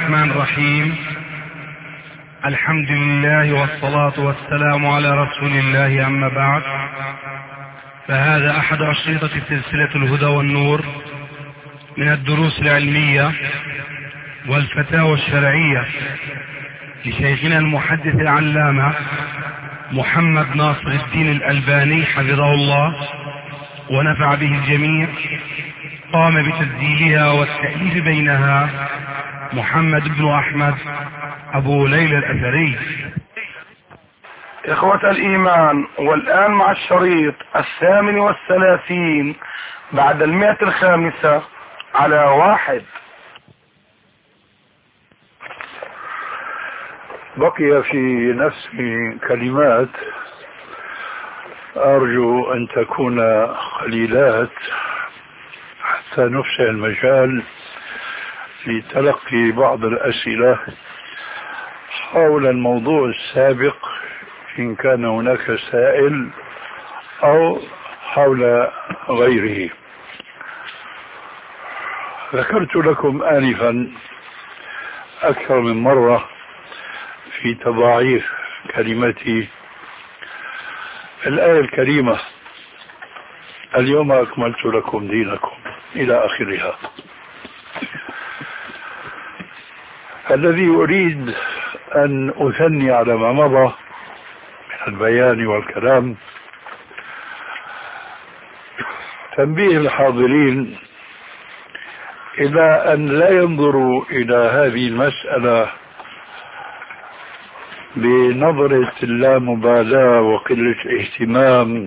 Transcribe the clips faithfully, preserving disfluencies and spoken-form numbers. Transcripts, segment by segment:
الرحمن الرحيم. الحمد لله والصلاة والسلام على رسول الله، أما بعد، فهذا أحد أشرطة سلسلة الهدى والنور من الدروس العلمية والفتاوى الشرعية لشيخنا المحدث العلامة محمد ناصر الدين الألباني حفظه الله ونفع به الجميع. قام بتسجيلها والتأليف بينها محمد بن أحمد أبو ليلى الأثري. إخوة الإيمان، والآن مع الشريط الثامن والثلاثين بعد المئة الخامسة على واحد. بقي في نفسي كلمات أرجو أن تكون قليلات حتى نفسح المجال لتلقي بعض الأسئلة حول الموضوع السابق إن كان هناك سائل أو حول غيره. ذكرت لكم آنفا أكثر من مرة في تضاعيف كلمتي الآية الكريمة: اليوم أكملت لكم دينكم إلى آخرها. الذي أريد أن أثني على ما مضى من البيان والكلام تنبيه الحاضرين إلى أن لا ينظروا إلى هذه المسألة بنظرة اللامبالاة وقلة اهتمام،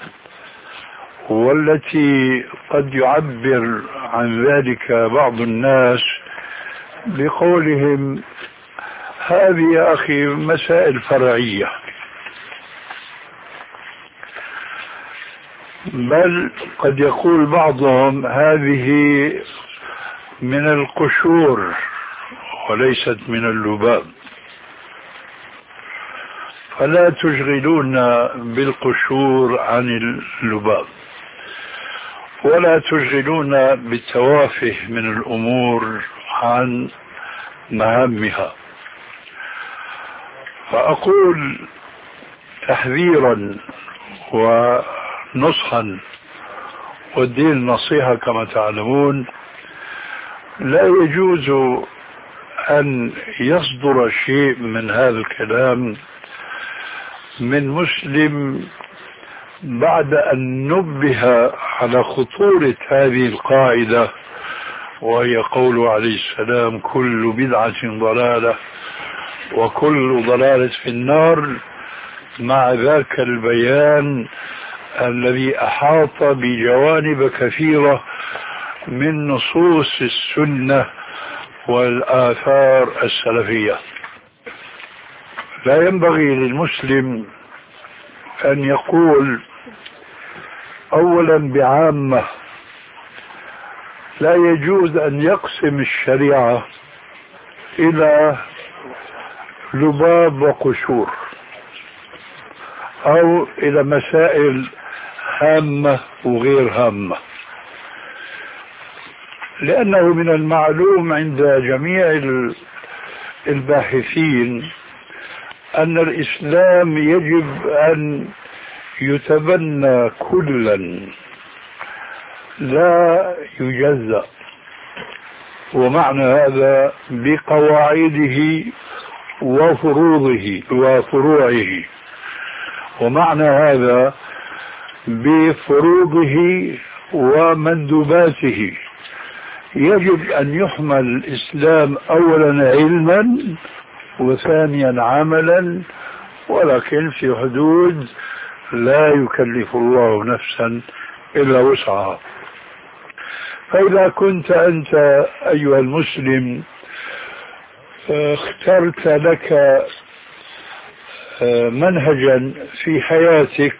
والتي قد يعبر عن ذلك بعض الناس بقولهم هذه يا أخي مسائل فرعية، بل قد يقول بعضهم هذه من القشور وليست من اللباب. فلا تشغلونا بالقشور عن اللباب، ولا تشغلونا بالتوافه من الأمور عن مهامها. فأقول تحذيرا ونصحا، والدين نصيحة كما تعلمون، لا يجوز أن يصدر شيء من هذا الكلام من مسلم بعد أن نبه على خطورة هذه القاعدة، وهي قوله عليه السلام: كل بدعة ضلالة وكل ضلالة في النار، مع ذاك البيان الذي أحاط بجوانب كثيرة من نصوص السنة والآثار السلفية. لا ينبغي للمسلم أن يقول أولا بعامة، لا يجوز أن يقسم الشريعة إلى لباب وقشور أو إلى مسائل هامة وغير هامة، لأنه من المعلوم عند جميع الباحثين أن الإسلام يجب أن يتبنى كلا لا يجزأ، ومعنى هذا بقواعده وفروضه وفروعه، ومعنى هذا بفروضه ومندوباته. يجب أن يحمل الإسلام أولا علما وثانيا عملا، ولكن في حدود لا يكلف الله نفسا إلا وسعها. فإذا كنت أنت أيها المسلم اخترت لك منهجا في حياتك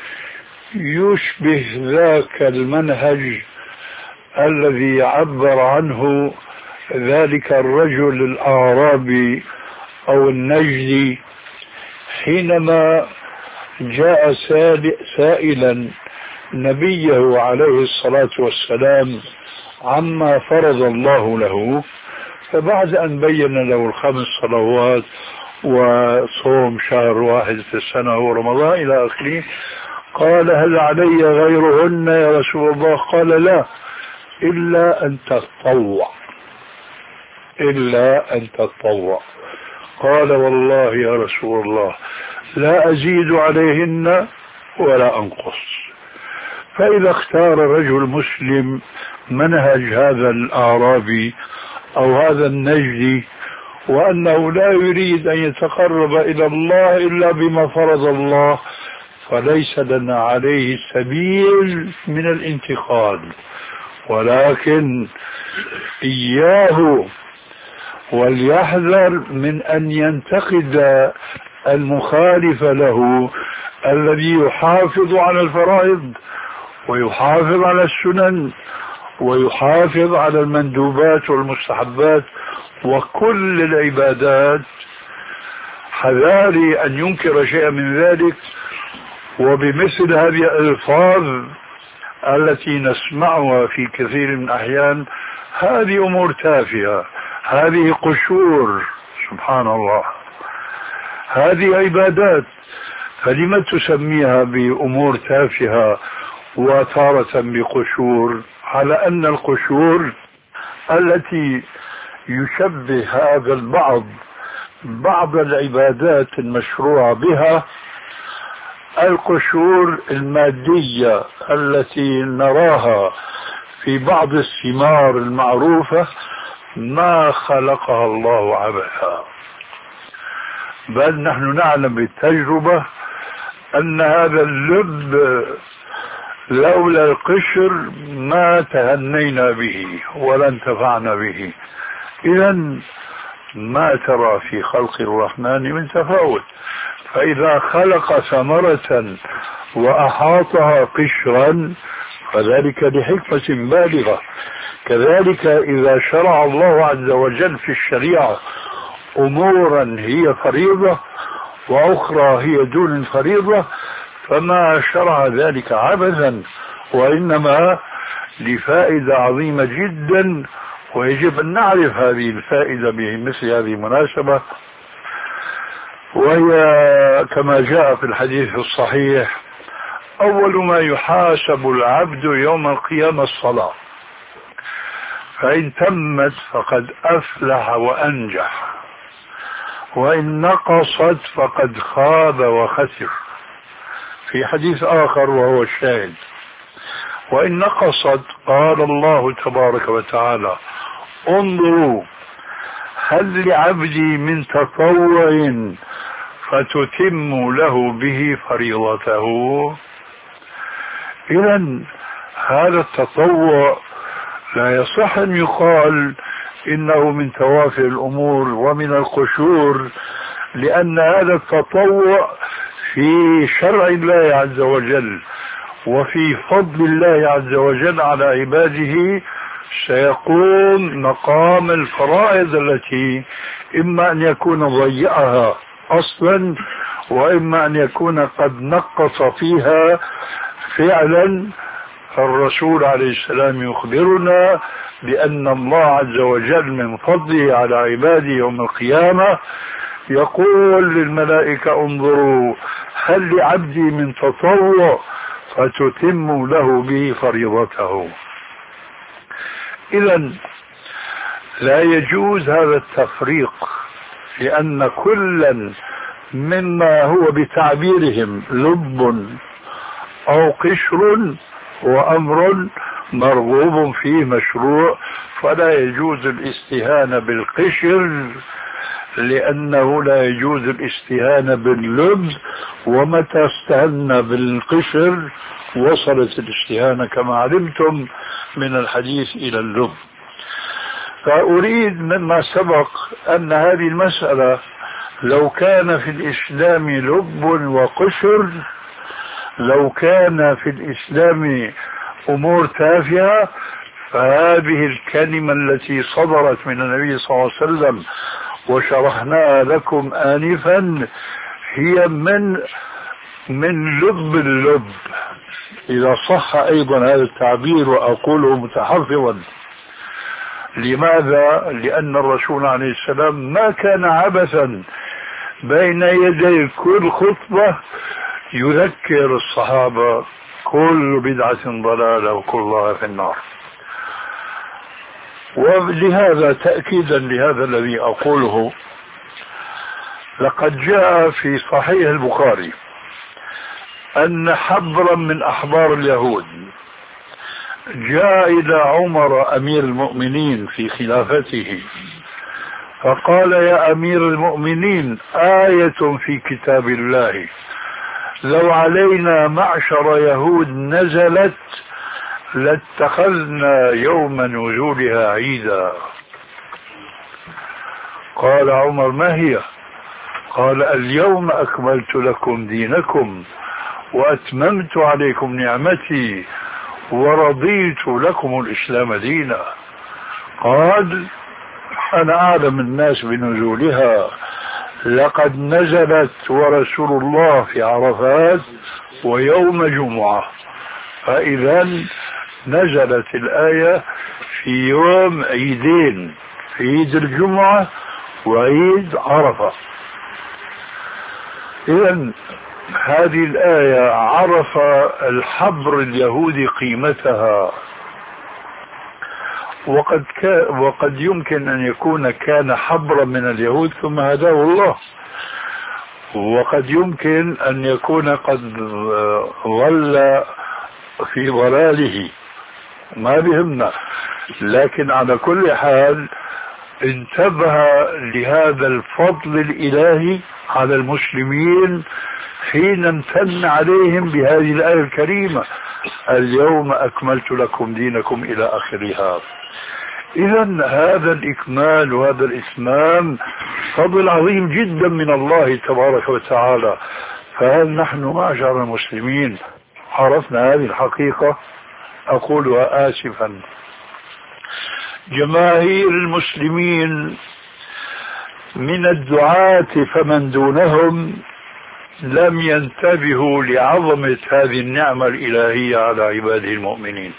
يشبه ذاك المنهج الذي عبر عنه ذلك الرجل الأعرابي أو النجدي حينما جاء سائلا نبيه عليه الصلاة والسلام عما فرض الله له، فبعد أن بين له الخمس صلوات وصوم شهر واحد في السنة ورمضان إلى آخره، قال هل علي غيرهن يا رسول الله؟ قال لا، إلا أن تتطوع، إلا أن تتطوع. قال والله يا رسول الله لا أزيد عليهن ولا أنقص. فإذا اختار رجل مسلم منهج هذا الأعرابي أو هذا النجدي، وأنه لا يريد أن يتقرب إلى الله إلا بما فرض الله، فليس لنا عليه سبيل من الانتقاد، ولكن إياه وليحذر من أن ينتقد المخالف له الذي يحافظ على الفرائض ويحافظ على السنن ويحافظ على المندوبات والمستحبات وكل العبادات. حذاري أن ينكر شيئا من ذلك وبمثل هذه الألفاظ التي نسمعها في كثير من الأحيان. هذه أمور تافهة، هذه قشور، سبحان الله، هذه عبادات، فلما تسميها بأمور تافهة وتارة بقشور، على أن القشور التي يشبه هذا البعض بعض العبادات المشروع بها القشور المادية التي نراها في بعض الثمار المعروفة، ما خلقها الله عبثا، بل نحن نعلم بالتجربة أن هذا اللب لولا القشر ما تهنينا به ولا انتفعنا به. إذن ما ترى في خلق الرحمن من تفاوت، فإذا خلق ثمرة وأحاطها قشرا فذلك لحكمة بالغة. كذلك إذا شرع الله عز وجل في الشريعة أمورا هي فريضة وأخرى هي دون الفريضة، فما شرع ذلك عبثا، وإنما لفائدة عظيمة جدا، ويجب أن نعرف هذه الفائدة بمثل هذه المناسبة. وهي كما جاء في الحديث الصحيح: أول ما يحاسب العبد يوم القيامة الصلاة، فإن تمت فقد أفلح وأنجح، وإن نقصت فقد خاب وخسر. في حديث آخر وهو الشاهد: وإن نقصت قال الله تبارك وتعالى: انظروا هل لعبدي من تطوع فتتم له به فريضته. إذن هذا التطوع لا يصح أن يقال إنه من توافه الأمور ومن القشور، لأن هذا التطوع في شرع الله عز وجل وفي فضل الله عز وجل على عباده سيقوم مقام الفرائض التي إما أن يكون ضيعها أصلا وإما أن يكون قد نقص فيها فعلا. الرسول عليه السلام يخبرنا بأن الله عز وجل من فضله على عباده يوم القيامة يقول للملائكة: انظروا هل لعبدي من تطوع فتتم له به فريضته. إذن لا يجوز هذا التفريق، لأن كلا مما هو بتعبيرهم لب أو قشر وأمر مرغوب فيه مشروع، فلا يجوز الاستهانة بالقشر لأنه لا يجوز الاستهانة باللب، ومتى استهنا بالقشر وصلت الاستهانة كما علمتم من الحديث إلى اللب. فأريد مما سبق أن هذه المسألة لو كان في الإسلام لب وقشر، لو كان في الإسلام أمور تافهة، فهذه الكلمة التي صدرت من النبي صلى الله عليه وسلم وشرحناها لكم آنفا هي من من لب اللب، إذا صح أيضا هذا التعبير وأقوله متحفظا. لماذا؟ لأن الرسول عليه السلام ما كان عبثا بين يدي كل خطبة يذكر الصحابة كل بدعة ضلالة وكل ضلالة في النار. ولهذا تأكيدا لهذا الذي أقوله، لقد جاء في صحيح البخاري أن حبرا من أحبار اليهود جاء إلى عمر أمير المؤمنين في خلافته فقال: يا أمير المؤمنين، آية في كتاب الله لو علينا معشر يهود نزلت لاتخذنا يوم نزولها عيدا. قال عمر: ما هي؟ قال: اليوم أكملت لكم دينكم وأتممت عليكم نعمتي ورضيت لكم الإسلام دينا. قال: أنا أعلم الناس بنزولها، لقد نزلت ورسول الله في عرفات ويوم جمعة، فإذا نزلت الآية في يوم عيدين، في عيد الجمعة وعيد عرفة. إذن هذه الآية عرف الحبر اليهودي قيمتها، وقد, وقد يمكن أن يكون كان حبرا من اليهود ثم هداه الله، وقد يمكن أن يكون قد ظل في ضلاله، ما بهمنا. لكن على كل حال انتبه لهذا الفضل الإلهي على المسلمين حين امتن عليهم بهذه الآية الكريمة: اليوم أكملت لكم دينكم إلى آخرها. إذن هذا الإكمال وهذا الإتمام فضل عظيم جدا من الله تبارك وتعالى. فهل نحن معشر المسلمين عرفنا هذه الحقيقة؟ أقولها آسفا، جماهير المسلمين من الدعاة فمن دونهم لم ينتبهوا لعظمة هذه النعمة الإلهية على عباده المؤمنين،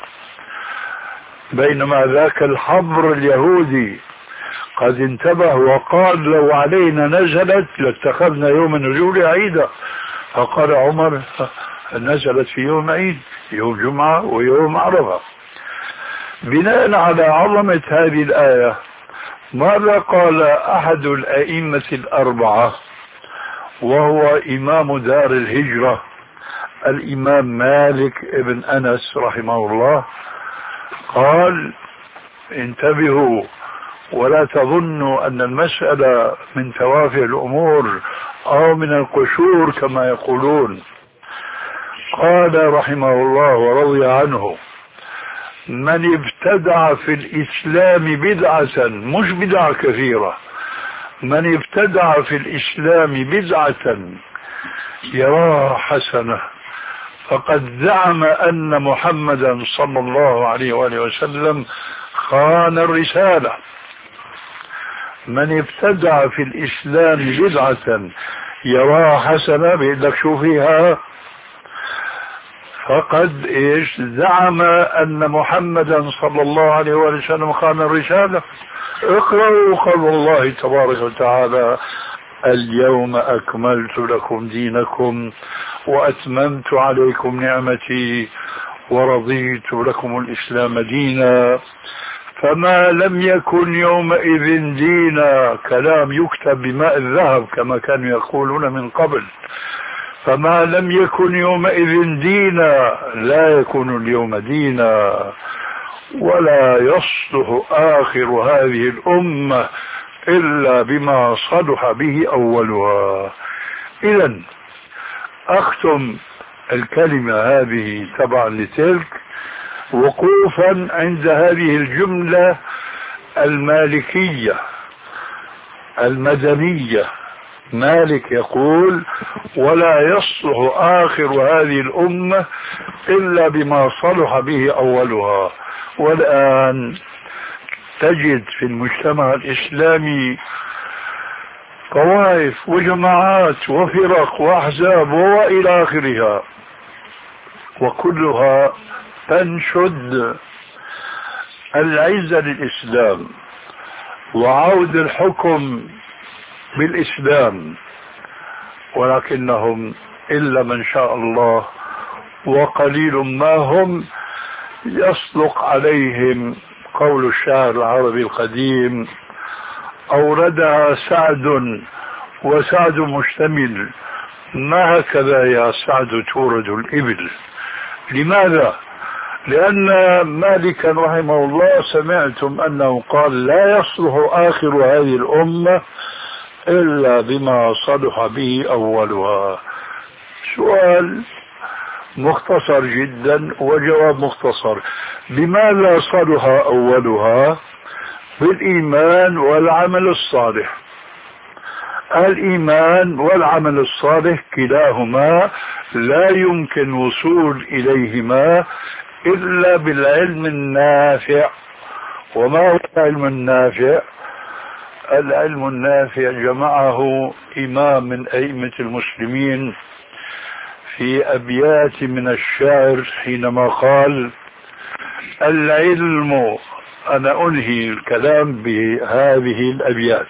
بينما ذاك الحبر اليهودي قد انتبه وقال: لو علينا نزلت لاتخذنا يوم النزول عيدا. فقال عمر: نزلت في يوم عيد، يوم جمعة ويوم عرفة. بناء على عظمة هذه الآية ماذا قال أحد الأئمة الأربعة وهو إمام دار الهجرة الإمام مالك ابن أنس رحمه الله؟ قال: انتبهوا ولا تظنوا أن المسألة من توافه الأمور أو من القشور كما يقولون. قال رحمه الله ورضي عنه: من ابتدع في الإسلام بدعة، مش بدعة كثيرة، من ابتدع في الإسلام بدعة يراها حسنة فقد زعم أن محمدا صلى الله عليه وآله وسلم خان الرسالة. من ابتدع في الإسلام بدعة يراها حسنة، بيقول لك شو فيها؟ فقد إيش زعم أن محمدا صلى الله عليه وسلم خان الرسالة. اقرأوا قول الله تبارك وتعالى: اليوم أكملت لكم دينكم وأتممت عليكم نعمتي ورضيت لكم الإسلام دينا. فما لم يكن يومئذ دينا، كلام يكتب بماء الذهب كما كانوا يقولون من قبل، فما لم يكن يومئذ دينا لا يكون اليوم دينا، ولا يصلح آخر هذه الأمة إلا بما صلح به أولها. إذن أختم الكلمة هذه تبعا لتلك وقوفا عند هذه الجملة المالكية المدنية. مالك يقول: ولا يصلح آخر هذه الأمة إلا بما صلح به أولها. والآن تجد في المجتمع الإسلامي طوائف وجماعات وفرق وأحزاب وإلى آخرها، وكلها تنشد العزة للإسلام وعود الحكم بالإسلام، ولكنهم إلا من شاء الله وقليل ما هم يصدق عليهم قول الشاعر العربي القديم: أوردها سعد وسعد مشتمل، ما هكذا يا سعد تورد الإبل. لماذا؟ لأن مالكا رحمه الله سمعتم أنه قال: لا يصلح آخر هذه الأمة إلا بما صلح به أولها. سؤال مختصر جدا وجواب مختصر: بماذا صلح أولها؟ بالإيمان والعمل الصالح. الإيمان والعمل الصالح كلاهما لا يمكن وصول إليهما إلا بالعلم النافع. وما هو العلم النافع؟ العلم النافع جمعه إمام من أئمة المسلمين في أبيات من الشعر حينما قال: العلم، أنا أنهي الكلام بهذه الأبيات: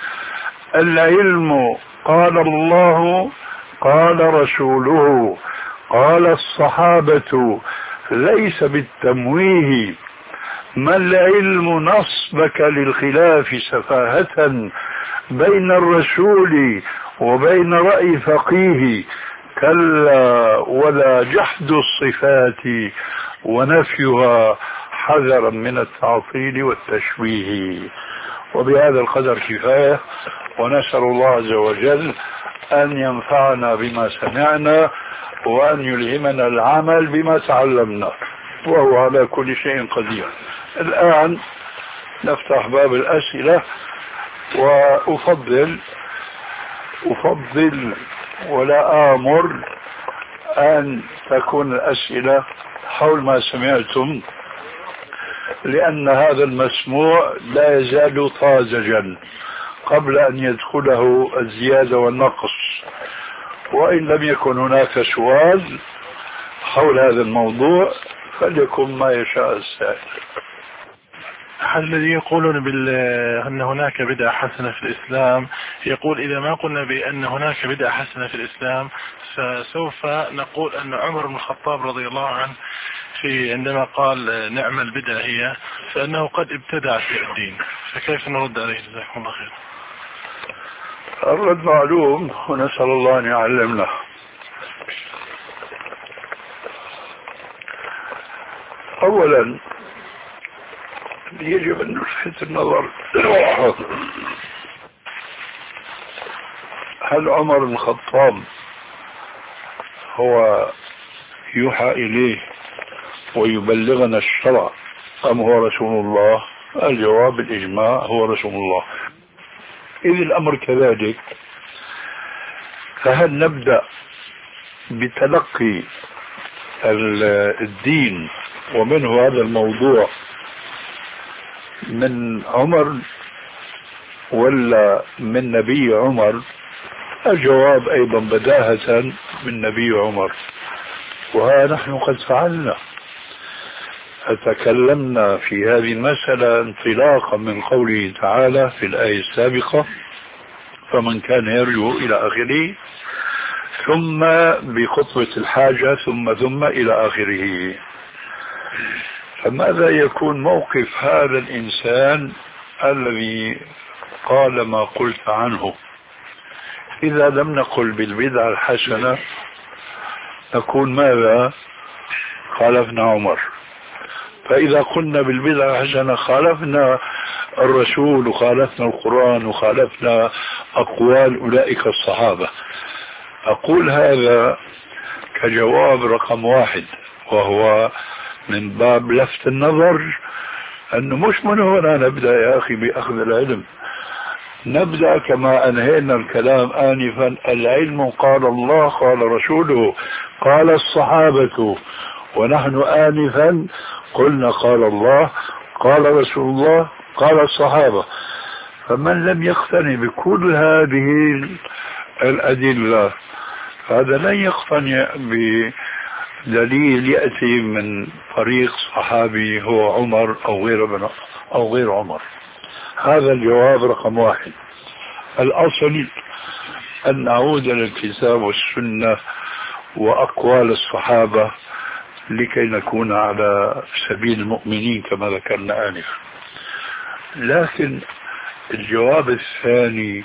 العلم قال الله قال رسوله قال الصحابة ليس بالتمويه، ما العلم نصبك للخلاف سفاهة بين الرسول وبين رأي فقيه، كلا ولا جحد الصفات ونفيها حذرا من التعطيل والتشويه. وبهذا القدر كفاية، ونسأل الله عز وجل أن ينفعنا بما سمعنا وأن يلهمنا العمل بما تعلمنا، وهو على كل شيء قدير. الآن نفتح باب الأسئلة، وأفضل أفضل ولا آمر أن تكون الأسئلة حول ما سمعتم، لأن هذا المسموع لا يزال طازجا قبل أن يدخله الزيادة والنقص. وإن لم يكن هناك سؤال حول هذا الموضوع فليكن ما يشاء السائل. أحد الذي يقولون بال... أن هناك بدعة حسنة في الإسلام يقول: إذا ما قلنا بأن هناك بدعة حسنة في الإسلام فسوف نقول أن عمر بن الخطاب رضي الله عنه في عندما قال نعم البدعة هي، فأنه قد ابتدع في الدين، فكيف نرد عليه؟ جزاكم الله خير. الرد معلوم، ونسأل الله أن يعلمنا. أولا يجب أن نلفت النظر: هل عمر بن الخطاب هو يوحى إليه ويبلغنا الشرع أم هو رسول الله؟ الجواب الإجماع هو رسول الله. إذ الأمر كذلك، فهل نبدأ بتلقي الدين ومنه هذا الموضوع من عمر ولا من نبي عمر؟ الجواب أيضا بداهة من نبي عمر، وها نحن قد فعلنا، فتكلمنا في هذه المسألة انطلاقا من قوله تعالى في الآية السابقة: فمن كان يرجو إلى آخره، ثم بخطوة الحاجة ثم ثم إلى آخره. فماذا يكون موقف هذا الإنسان الذي قال ما قلت عنه؟ إذا لم نقل بالبدعة الحسنة نكون ماذا؟ خالفنا عمر. فإذا قلنا بالبدعة الحسنة خالفنا الرسول وخالفنا القرآن وخالفنا أقوال أولئك الصحابة. أقول هذا كجواب رقم واحد، وهو من باب لفت النظر أنه مش من هنا نبدأ يا أخي بأخذ العلم. نبدأ كما أنهينا الكلام آنفا: العلم قال الله قال رسوله قال الصحابة، ونحن آنفا قلنا قال الله قال رسول الله قال الصحابة. فمن لم يقتني بكل هذه الأدلة هذا لن يقتني دليل يأتي من طريق صحابي هو عمر أو غير أو غير عمر. هذا الجواب رقم واحد. الأصل أن نعود إلى الكتاب والسنة وأقوال الصحابة لكي نكون على سبيل المؤمنين كما ذكرنا آنفا. لكن الجواب الثاني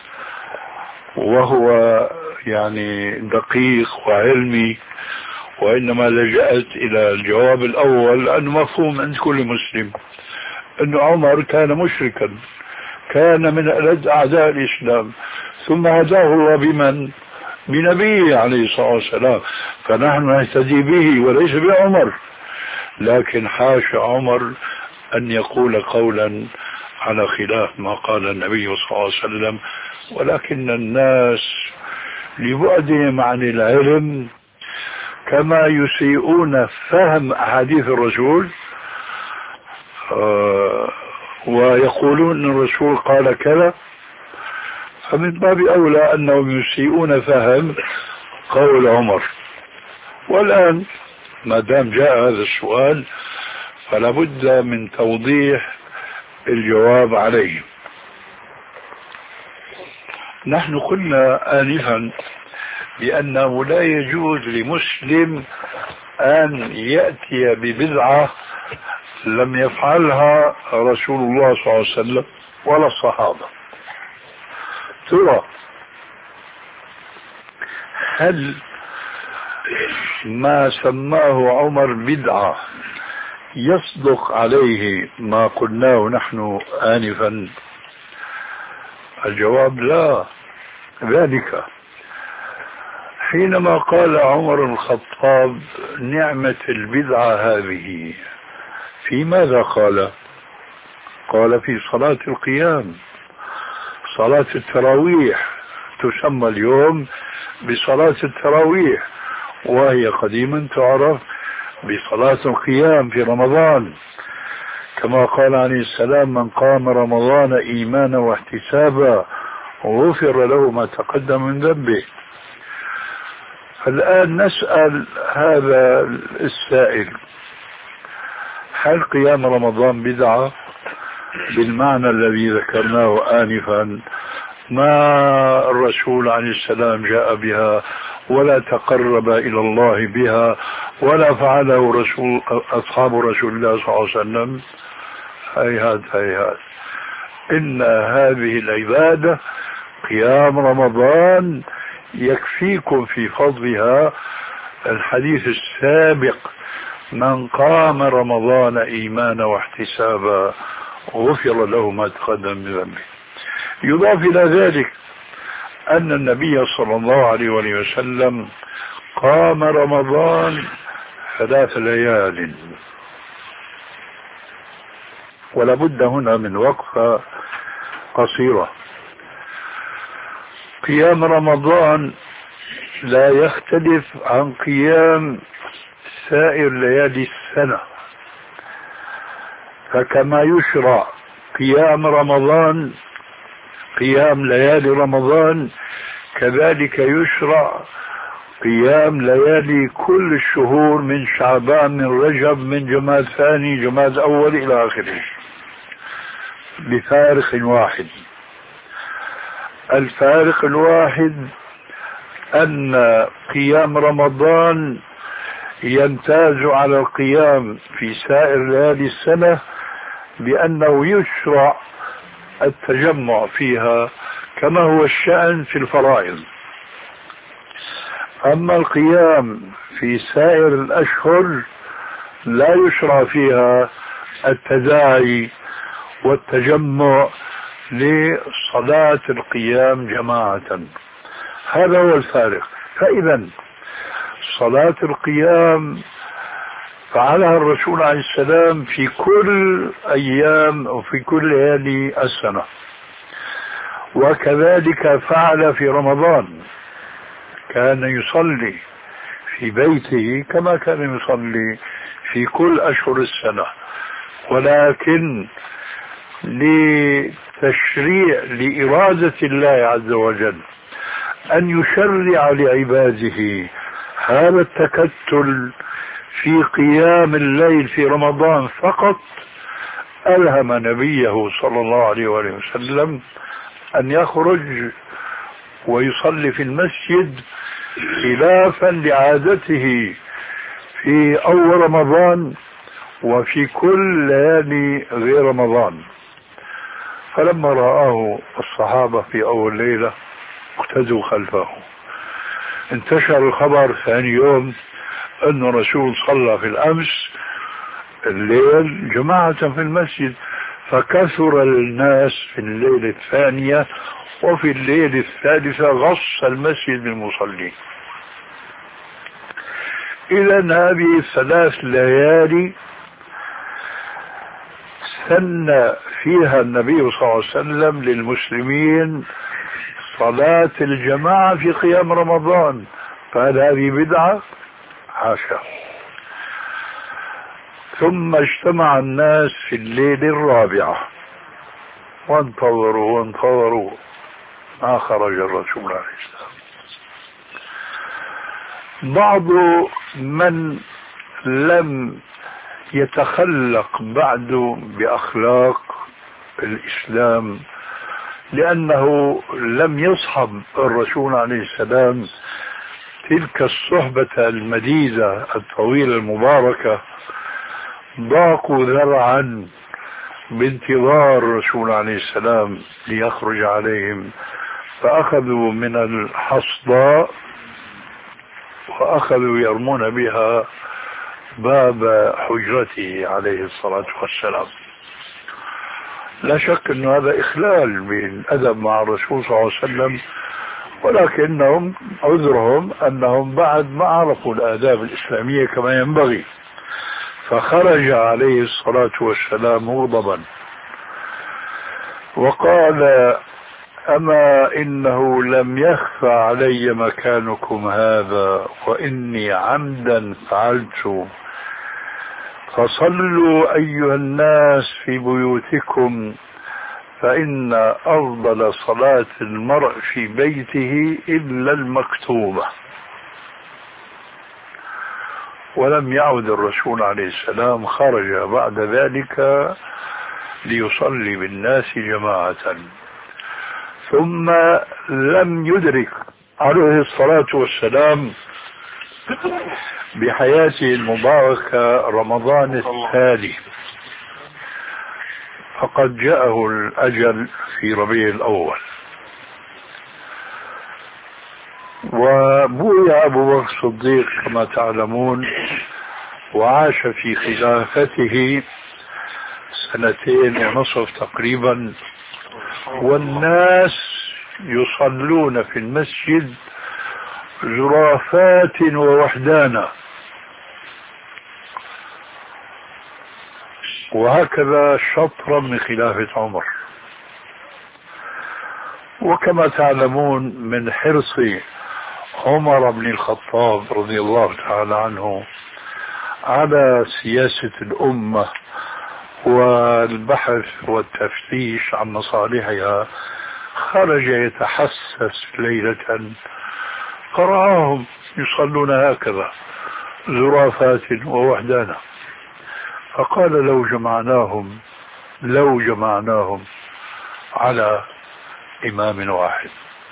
وهو يعني دقيق وعلمي، وإنما لجأت إلى الجواب الأول لأنه مفهوم عند كل مسلم، أن عمر كان مشركا، كان من ألد أعداء الإسلام، ثم هداه الله بمن؟ بنبيه عليه الصلاة والسلام، فنحن نهتدي به وليس بعمر. لكن حاشا عمر أن يقول قولا على خلاف ما قال النبي صلى الله عليه وسلم، ولكن الناس لبعدهم عن العلم كما يسيئون فهم أحاديث الرسول آه ويقولون أن الرسول قال كذا، فمن باب أولى أنهم يسيئون فهم قول عمر. والآن ما دام جاء هذا السؤال فلا بد من توضيح الجواب عليه. نحن قلنا آنفا بأنه لا يجوز لمسلم أن يأتي ببدعة لم يفعلها رسول الله صلى الله عليه وسلم ولا الصحابة. ترى هل ما سماه عمر بدعة يصدق عليه ما قلناه نحن آنفا؟ الجواب لا. ذلك حينما قال عمر الخطاب نعمة البدعة هذه، في ماذا قال؟ قال في صلاة القيام، صلاة التراويح، تسمى اليوم بصلاة التراويح، وهي قديما تعرف بصلاة القيام في رمضان، كما قال عليه السلام من قام رمضان إيمانا واحتسابا غفر له ما تقدم من ذنبه. الآن نسأل هذا السائل هل قيام رمضان بدعة بالمعنى الذي ذكرناه آنفا؟ ما الرسول عليه السلام جاء بها ولا تقرب إلى الله بها ولا فعله رسول أصحاب رسول الله صلى الله عليه وسلم. هيهات هيهات، إن هذه العبادة قيام رمضان يكفيكم في فضلها الحديث السابق من قام رمضان إيمانا واحتسابا غفر له ما تقدم من ذنبه. يضاف إلى ذلك أن النبي صلى الله عليه وسلم قام رمضان ثلاث ليال، ولا بد هنا من وقفة قصيرة. قيام رمضان لا يختلف عن قيام سائر ليالي السنة، فكما يشرع قيام رمضان قيام ليالي رمضان كذلك يشرع قيام ليالي كل الشهور من شعبان من رجب من جماد ثاني جماد أول إلى آخره بفارق واحد. الفارق الواحد أن قيام رمضان يمتاز على القيام في سائر ليالي السنة بأنه يشرع التجمع فيها كما هو الشأن في الفرائض. أما القيام في سائر الأشهر لا يشرع فيها التداعي والتجمع لصلاة القيام جماعة. هذا هو الفارق. فإذا صلاة القيام فعلها الرسول عليه السلام في كل أيام أو في كل ليالي السنة، وكذلك فعل في رمضان، كان يصلي في بيته كما كان يصلي في كل أشهر السنة، ولكن لتشريع لإرادة الله عز وجل أن يشرع لعباده هذا التكتل في قيام الليل في رمضان فقط ألهم نبيه صلى الله عليه وآله وسلم أن يخرج ويصلي في المسجد خلافا لعادته في أول رمضان وفي كل ليالي غير رمضان. فلما رآه الصحابة في أول ليلة اقتدوا خلفه. انتشر الخبر ثاني يوم أن الرسول صلى في الأمس الليل جماعة في المسجد، فكثر الناس في الليلة الثانية، وفي الليلة الثالثة غص المسجد بالمصلين. إذا هذه الثلاث ليالي سن فيها النبي صلى الله عليه وسلم للمسلمين صلاة الجماعة في قيام رمضان، فهل هذه بدعة؟ حاشا. ثم اجتمع الناس في الليلة الرابعة وانتظروا وانتظروا ما خرج الرسول عليه السلام. بعض من لم يتخلق بعد بأخلاق الإسلام لأنه لم يصحب الرسول عليه السلام تلك الصحبة المديدة الطويلة المباركة، ضاقوا ذرعا بانتظار الرسول عليه السلام ليخرج عليهم، فأخذوا من الحصباء وأخذوا يرمون بها باب حجرته عليه الصلاة والسلام. لا شك أن هذا إخلال بالأدب مع الرسول صلى الله عليه وسلم، ولكنهم عذرهم أنهم بعد ما عرفوا الآداب الإسلامية كما ينبغي. فخرج عليه الصلاة والسلام مغضبا وقال: أما إنه لم يخفى علي مكانكم هذا وإني عمدا فعلت، فصلوا أيها الناس في بيوتكم، فإن أفضل صلاة المرء في بيته إلا المكتوبة. ولم يعد الرسول عليه السلام، خرج بعد ذلك ليصلي بالناس جماعة. ثم لم يدرك عليه الصلاة والسلام بحياته المباركة رمضان التالي، فقد جاءه الأجل في ربيع الأول. وبوي أبو بكر الصديق كما تعلمون، وعاش في خلافته سنتين ونصف تقريبا، والناس يصلون في المسجد زرافات ووحدانا، وهكذا شطرا من خلافة عمر. وكما تعلمون من حرص عمر بن الخطاب رضي الله تعالى عنه على سياسة الأمة والبحث والتفتيش عن مصالحها، خرج يتحسس ليلة فرآهم يصلون هكذا زرافات ووحدانا، فقال: لو جمعناهم لو جمعناهم على إمام واحد.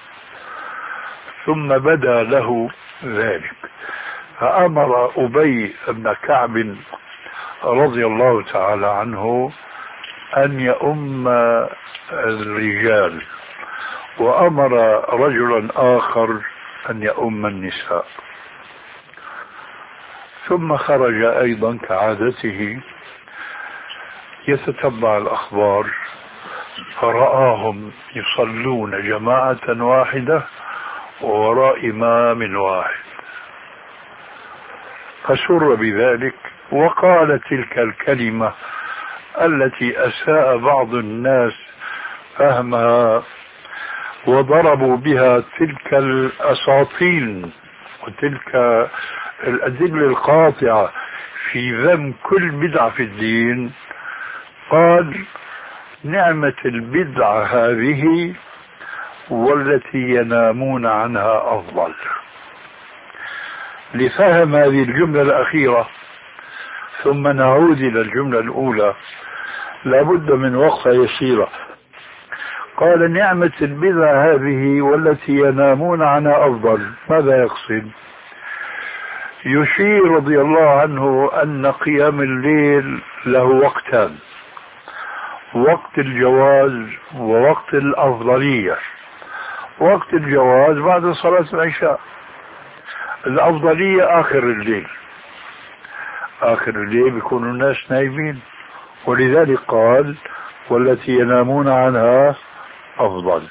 ثم بدا له ذلك، فأمر أبي بن كعب رضي الله تعالى عنه أن يؤم الرجال، وأمر رجلا آخر أن يؤم النساء. ثم خرج أيضا كعادته يتتبع الأخبار، فرآهم يصلون جماعة واحدة ووراء إمام واحد، فسر بذلك وقال تلك الكلمة التي أساء بعض الناس فهمها، وضربوا بها تلك الأساطيل وتلك الأدلة القاطعة في ذم كل بدعة في الدين. قال: نعمة البدعة هذه والتي ينامون عنها أفضل. لفهم هذه الجملة الأخيرة ثم نعود إلى الجملة الأولى لابد من وقفة يسيرة. قال نعمة البدع هذه والتي ينامون عنها أفضل، ماذا يقصد؟ يشير رضي الله عنه أن قيام الليل له وقتان، وقت الجواز ووقت الأفضلية. وقت الجواز بعد صلاة العشاء، الأفضلية آخر الليل، آخر الليل بيكون الناس نايمين، ولذلك قال والتي ينامون عنها أفضل.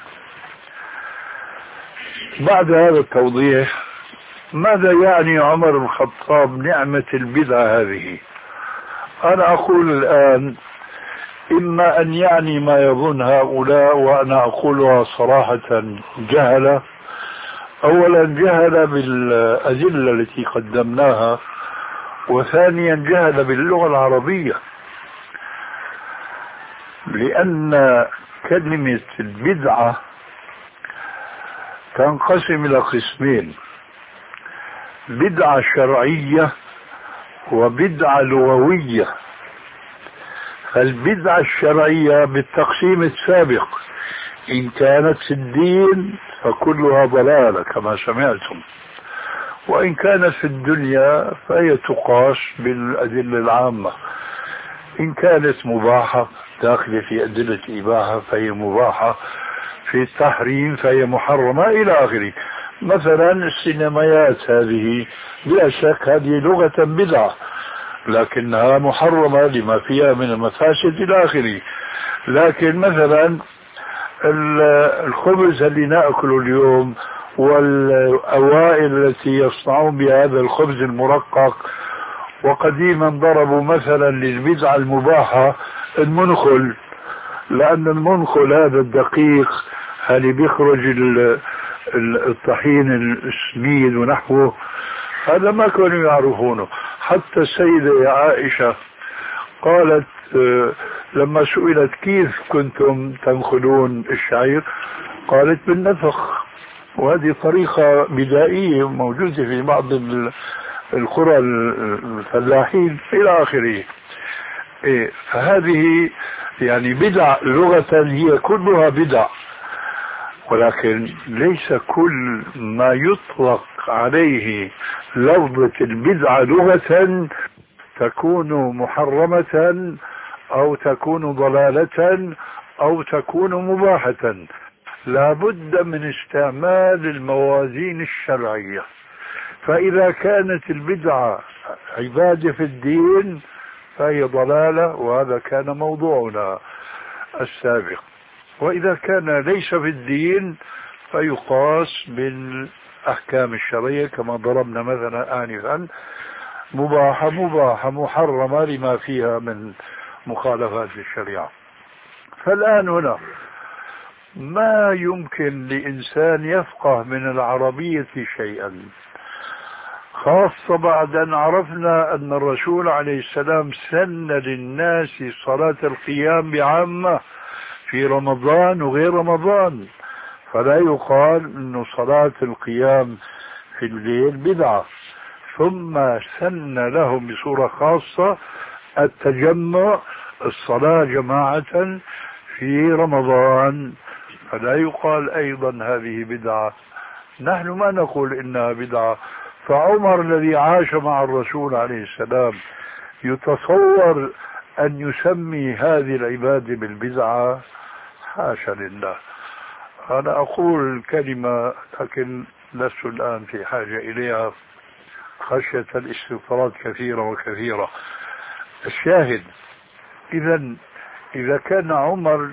بعد هذا التوضيح ماذا يعني عمر بن الخطاب نعمة البدعة هذه؟ أنا أقول الآن إما أن يعني ما يظن هؤلاء، وأنا أقولها صراحة جهلة. أولا جهل بالأدلة التي قدمناها، وثانيا جهل باللغة العربية، لأن كلمة البدعة تنقسم إلى قسمين: بدعة شرعية وبدعة لغوية. فالبدعة الشرعية بالتقسيم السابق إن كانت في الدين فكلها ضلالة كما سمعتم، وإن كانت في الدنيا فهي تقاس بالأدلة العامة. إن كانت مباحة داخلة في أدلة إباحة فهي مباحة، في التحريم فهي محرمة إلى آخره. مثلا السينمايات هذه بلا شك هذه لغة بدعة، لكنها محرمة لما فيها من المفاسد إلى آخره. لكن مثلا الخبز اللي نأكله اليوم والأوائل التي يصنعون بهذا الخبز المرقق، وقديما ضربوا مثلا للبدعة المباحة المنخل، لأن المنخل هذا الدقيق اللي بيخرج الطحين السميد ونحوه هذا ما كانوا يعرفونه. حتى السيدة عائشة قالت لما سئلت كيف كنتم تنخلون الشعير قالت بالنفخ، وهذه طريقة بدائية موجودة في بعض القرى الفلاحين إلى آخره. فهذه يعني بدع لغة هي كلها بدع، ولكن ليس كل ما يطلق عليه لفظة البدعة لغة تكون محرمة أو تكون ضلالة أو تكون مباحة. لا بد من استعمال الموازين الشرعية. فإذا كانت البدعة عبادة في الدين فهي ضلالة، وهذا كان موضوعنا السابق. وإذا كان ليس في الدين فيقاس بالأحكام الشرعية كما ضربنا مثلا آنفا: مباحة مباحة، محرمة لما فيها من مخالفات الشريعة. فالآن هنا ما يمكن لإنسان يفقه من العربية شيئا، خاصة بعد أن عرفنا أن الرسول عليه السلام سن للناس صلاة القيام بعامة في رمضان وغير رمضان، فلا يقال أن صلاة القيام في الليل بدعة. ثم سن لهم بصورة خاصة التجمع، الصلاة جماعة في رمضان، فلا يقال أيضا هذه بدعة. نحن ما نقول إنها بدعة. فعمر الذي عاش مع الرسول عليه السلام يتصور أن يسمي هذه العبادة بالبدعة؟ حاشا لله. أنا أقول كلمة لكن لست الآن في حاجة إليها خشية الاستفسارات كثيرة وكثيرة. الشاهد إذا إذا كان عمر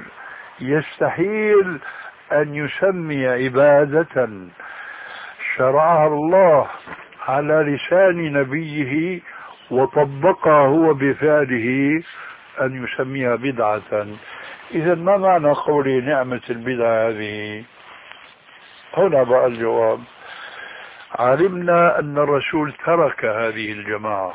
يستحيل أن يسمي عبادة شرعها الله على لسان نبيه وطبقها هو بفعله أن يسميها بدعة، إذا ما معنى قولي نعمة البدعة هذه؟ هنا بقى الجواب: علمنا أن الرسول ترك هذه الجماعة،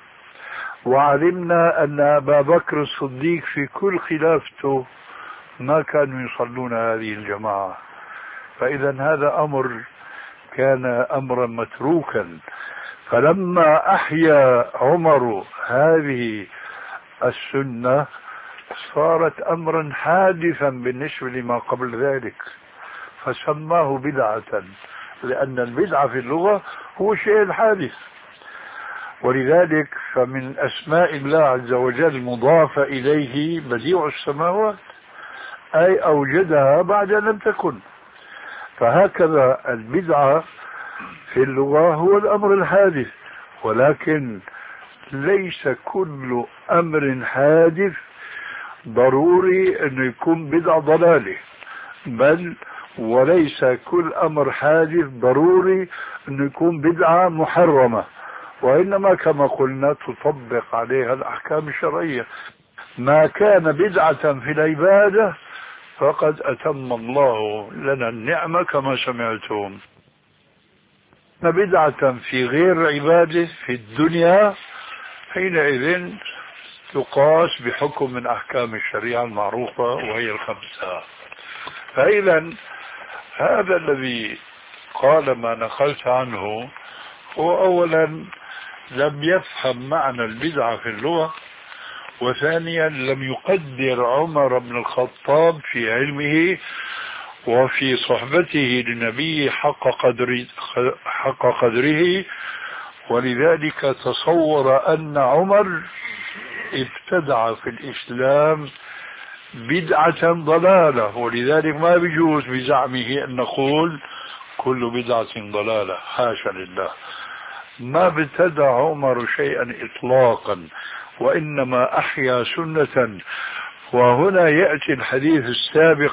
وعلمنا أن أبا بكر الصديق في كل خلافته ما كانوا يصلون هذه الجماعة. فإذا هذا أمر كان أمرا متروكا، فلما أحيا عمر هذه السنة صارت أمرا حادثا بالنسبة لما قبل ذلك، فسماه بدعة، لأن البدعة في اللغة هو الشيء الحادث. ولذلك فمن أسماء الله عز وجل مضافة إليه بديع السماوات، أي أوجدها بعد لم تكن. فهكذا البدعة في اللغة هو الأمر الحادث، ولكن ليس كل أمر حادث ضروري أنه يكون بدعة ضلالة، بل وليس كل أمر حادث ضروري أنه يكون بدعة محرمة، وإنما كما قلنا تطبق عليها الأحكام الشرعية. ما كان بدعة في العبادة فقد أتم الله لنا النعمة كما سمعتم. بدعة في غير عبادة في الدنيا حينئذ تقاس بحكم من أحكام الشريعة المعروفة وهي الخمسة. فإذا هذا الذي قال ما نقلت عنه هو أولا لم يفهم معنى البدعة في اللغة، وثانيا لم يقدر عمر بن الخطاب في علمه وفي صحبته للنبي حق قدر حق قدره، ولذلك تصور أن عمر ابتدع في الإسلام بدعة ضلالة، ولذلك ما بيجوز بزعمه أن نقول كل بدعة ضلالة، حاشا لله. ما ابتدع عمر شيئا إطلاقا، وإنما أحيا سنة. وهنا يأتي الحديث السابق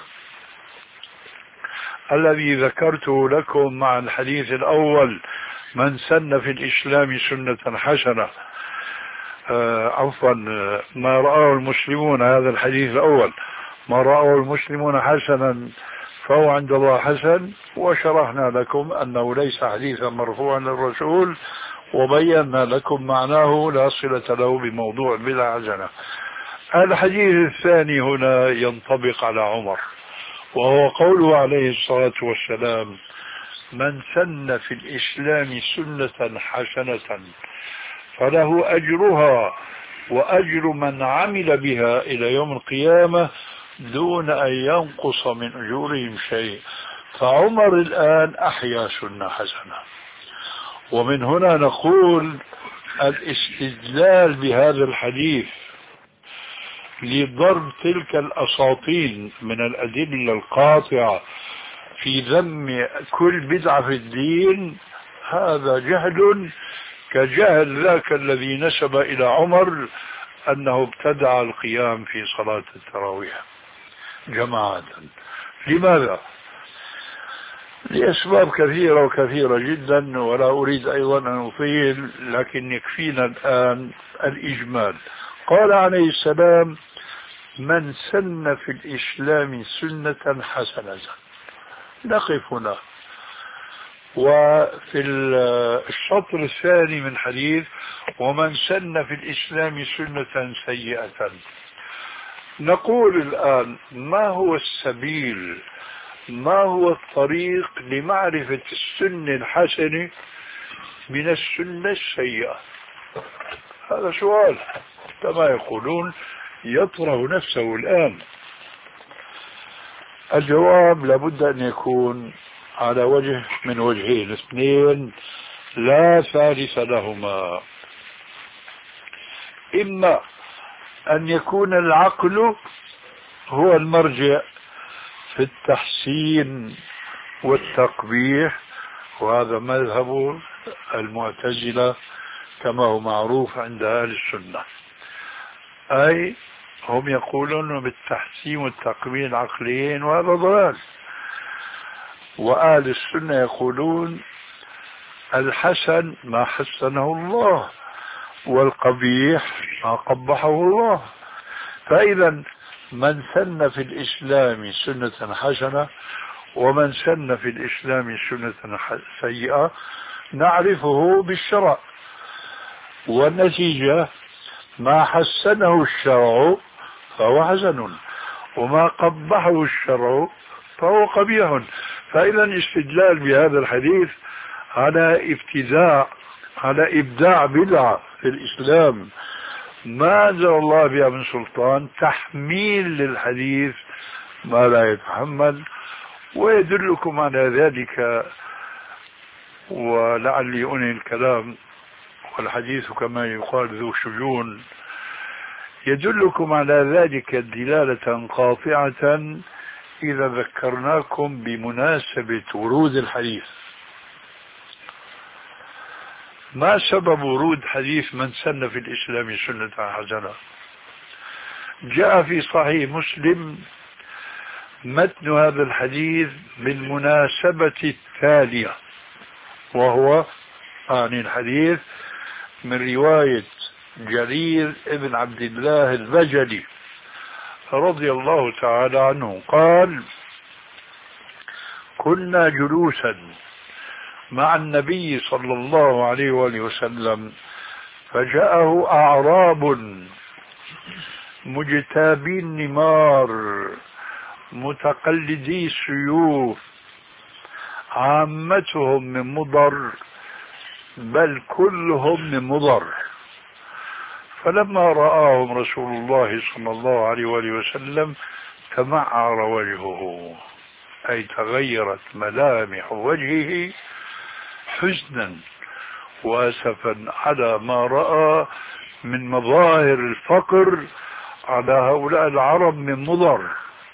الذي ذكرته لكم مع الحديث الأول: من سن في الإسلام سنة حسنة، آه عفوا ما رآه المسلمون، هذا الحديث الأول، ما رآه المسلمون حسنا فهو عند الله حسن. وشرحنا لكم أنه ليس حديثا مرفوعا للرسول، وبينا لكم معناه لا صلة له بموضوع البدع حسنة. الحديث الثاني هنا ينطبق على عمر، وهو قوله عليه الصلاة والسلام: من سن في الإسلام سنة حسنة فله أجرها وأجر من عمل بها إلى يوم القيامة دون أن ينقص من أجورهم شيء. فعمر الآن أحيا سنة حسنة. ومن هنا نقول الاستدلال بهذا الحديث لضرب تلك الأساطين من الأدلة القاطعة في ذم كل بدعة في الدين هذا جهل كجهل ذاك الذي نسب إلى عمر أنه ابتدع القيام في صلاة التراويح جماعة. لماذا؟ لأسباب كثيرة وكثيرة جدا، ولا أريد أيضا أن أطيل، لكن يكفينا الآن الإجمال. قال عليه السلام: من سن في الإسلام سنة حسنة. نقف هنا. وفي الشطر الثاني من حديث: ومن سن في الإسلام سنة سيئة. نقول الآن: ما هو السبيل، ما هو الطريق لمعرفة السنة الحسنة من السنة السيئة؟ هذا سؤال كما يقولون يطرح نفسه الآن. الجواب لابد أن يكون على وجه من وجهين اثنين لا ثالث لهما: إما أن يكون العقل هو المرجع في التحسين والتقبيح، وهذا مذهب المعتزلة كما هو معروف عند أهل السنة، أي هم يقولون بالتحسين والتقبيح عقليين، وهذا ضلال. وأهل السنة يقولون الحسن ما حسنه الله، والقبيح ما قبحه الله. فإذا من سن في الإسلام سنة حسنة ومن سن في الإسلام سنة سيئة نعرفه بالشرع، والنتيجة ما حسنه الشرع فهو حسن، وما قبحه الشرع فهو قبيح. فإذا الاستدلال بهذا الحديث على ابتداء على إبداع بدعة في الإسلام ما أنزل الله بها من سلطان، تحميل للحديث ما لا يتحمل. ويدلكم على ذلك، ولعلي أنهي الكلام والحديث كما يقال ذو شجون، يدلكم على ذلك دلالة قاطعة إذا ذكرناكم بمناسبة ورود الحديث. ما سبب ورود حديث من سن في الإسلام سنة حسنة؟ جاء في صحيح مسلم متن هذا الحديث بالمناسبة التالية، وهو عن الحديث من رواية جرير ابن عبد الله البجلي رضي الله تعالى عنه قال: كنا جلوسا مع النبي صلى الله عليه وآله وسلم فجاءه أعراب مجتابي النمار متقلدي السيوف عامتهم من مضر بل كلهم من مضر، فلما رآهم رسول الله صلى الله عليه وآله وسلم تمعر وجهه، أي تغيرت ملامح وجهه حزنا واسفا على ما رأى من مظاهر الفقر على هؤلاء العرب من مضر.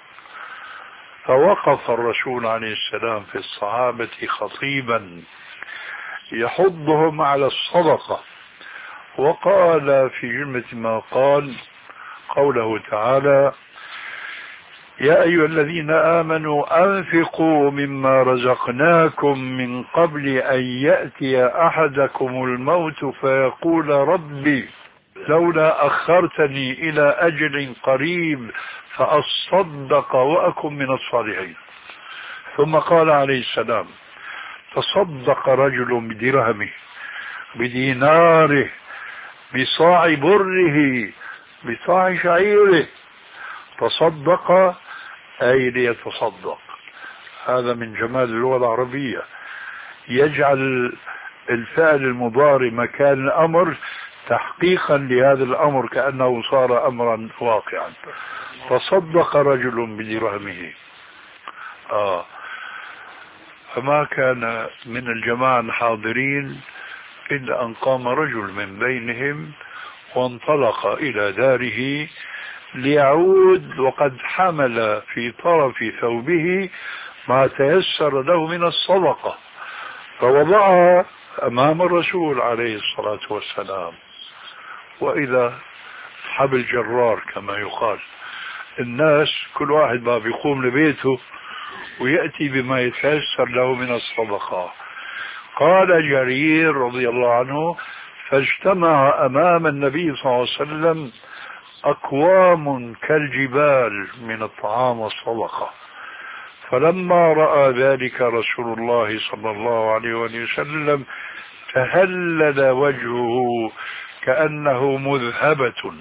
فوقف الرسول عليه السلام في الصحابة خطيبا يحضهم على الصدقة، وقال في جملة ما قال قوله تعالى: يا أيها الذين آمنوا أنفقوا مما رزقناكم من قبل أن يأتي أحدكم الموت فيقول ربي لولا أخرتني إلى أجل قريب فأصدق وأكن من الصالحين. ثم قال عليه السلام: تصدق رجل بدرهمه بديناره بصاع بره بصاع شعيره. تصدق أي ليتصدق. هذا من جمال اللغة العربية، يجعل الفعل المضارع مكان الأمر تحقيقا لهذا الأمر كأنه صار أمرا واقعا. تصدق رجل بدرهمه. آه فما كان من الجماعة الحاضرين إلا أن قام رجل من بينهم وانطلق إلى داره ليعود وقد حمل في طرف ثوبه ما تيسر له من الصدقة، فوضعها أمام الرسول عليه الصلاة والسلام. وإذا حبل جرار كما يقال، الناس كل واحد ما بيقوم لبيته ويأتي بما يتيسر له من الصدقة. قال جرير رضي الله عنه: فاجتمع أمام النبي صلى الله عليه وسلم أقوام كالجبال من الطعام والصدقة، فلما رأى ذلك رسول الله صلى الله عليه وسلم تهلل وجهه كأنه مذهبة.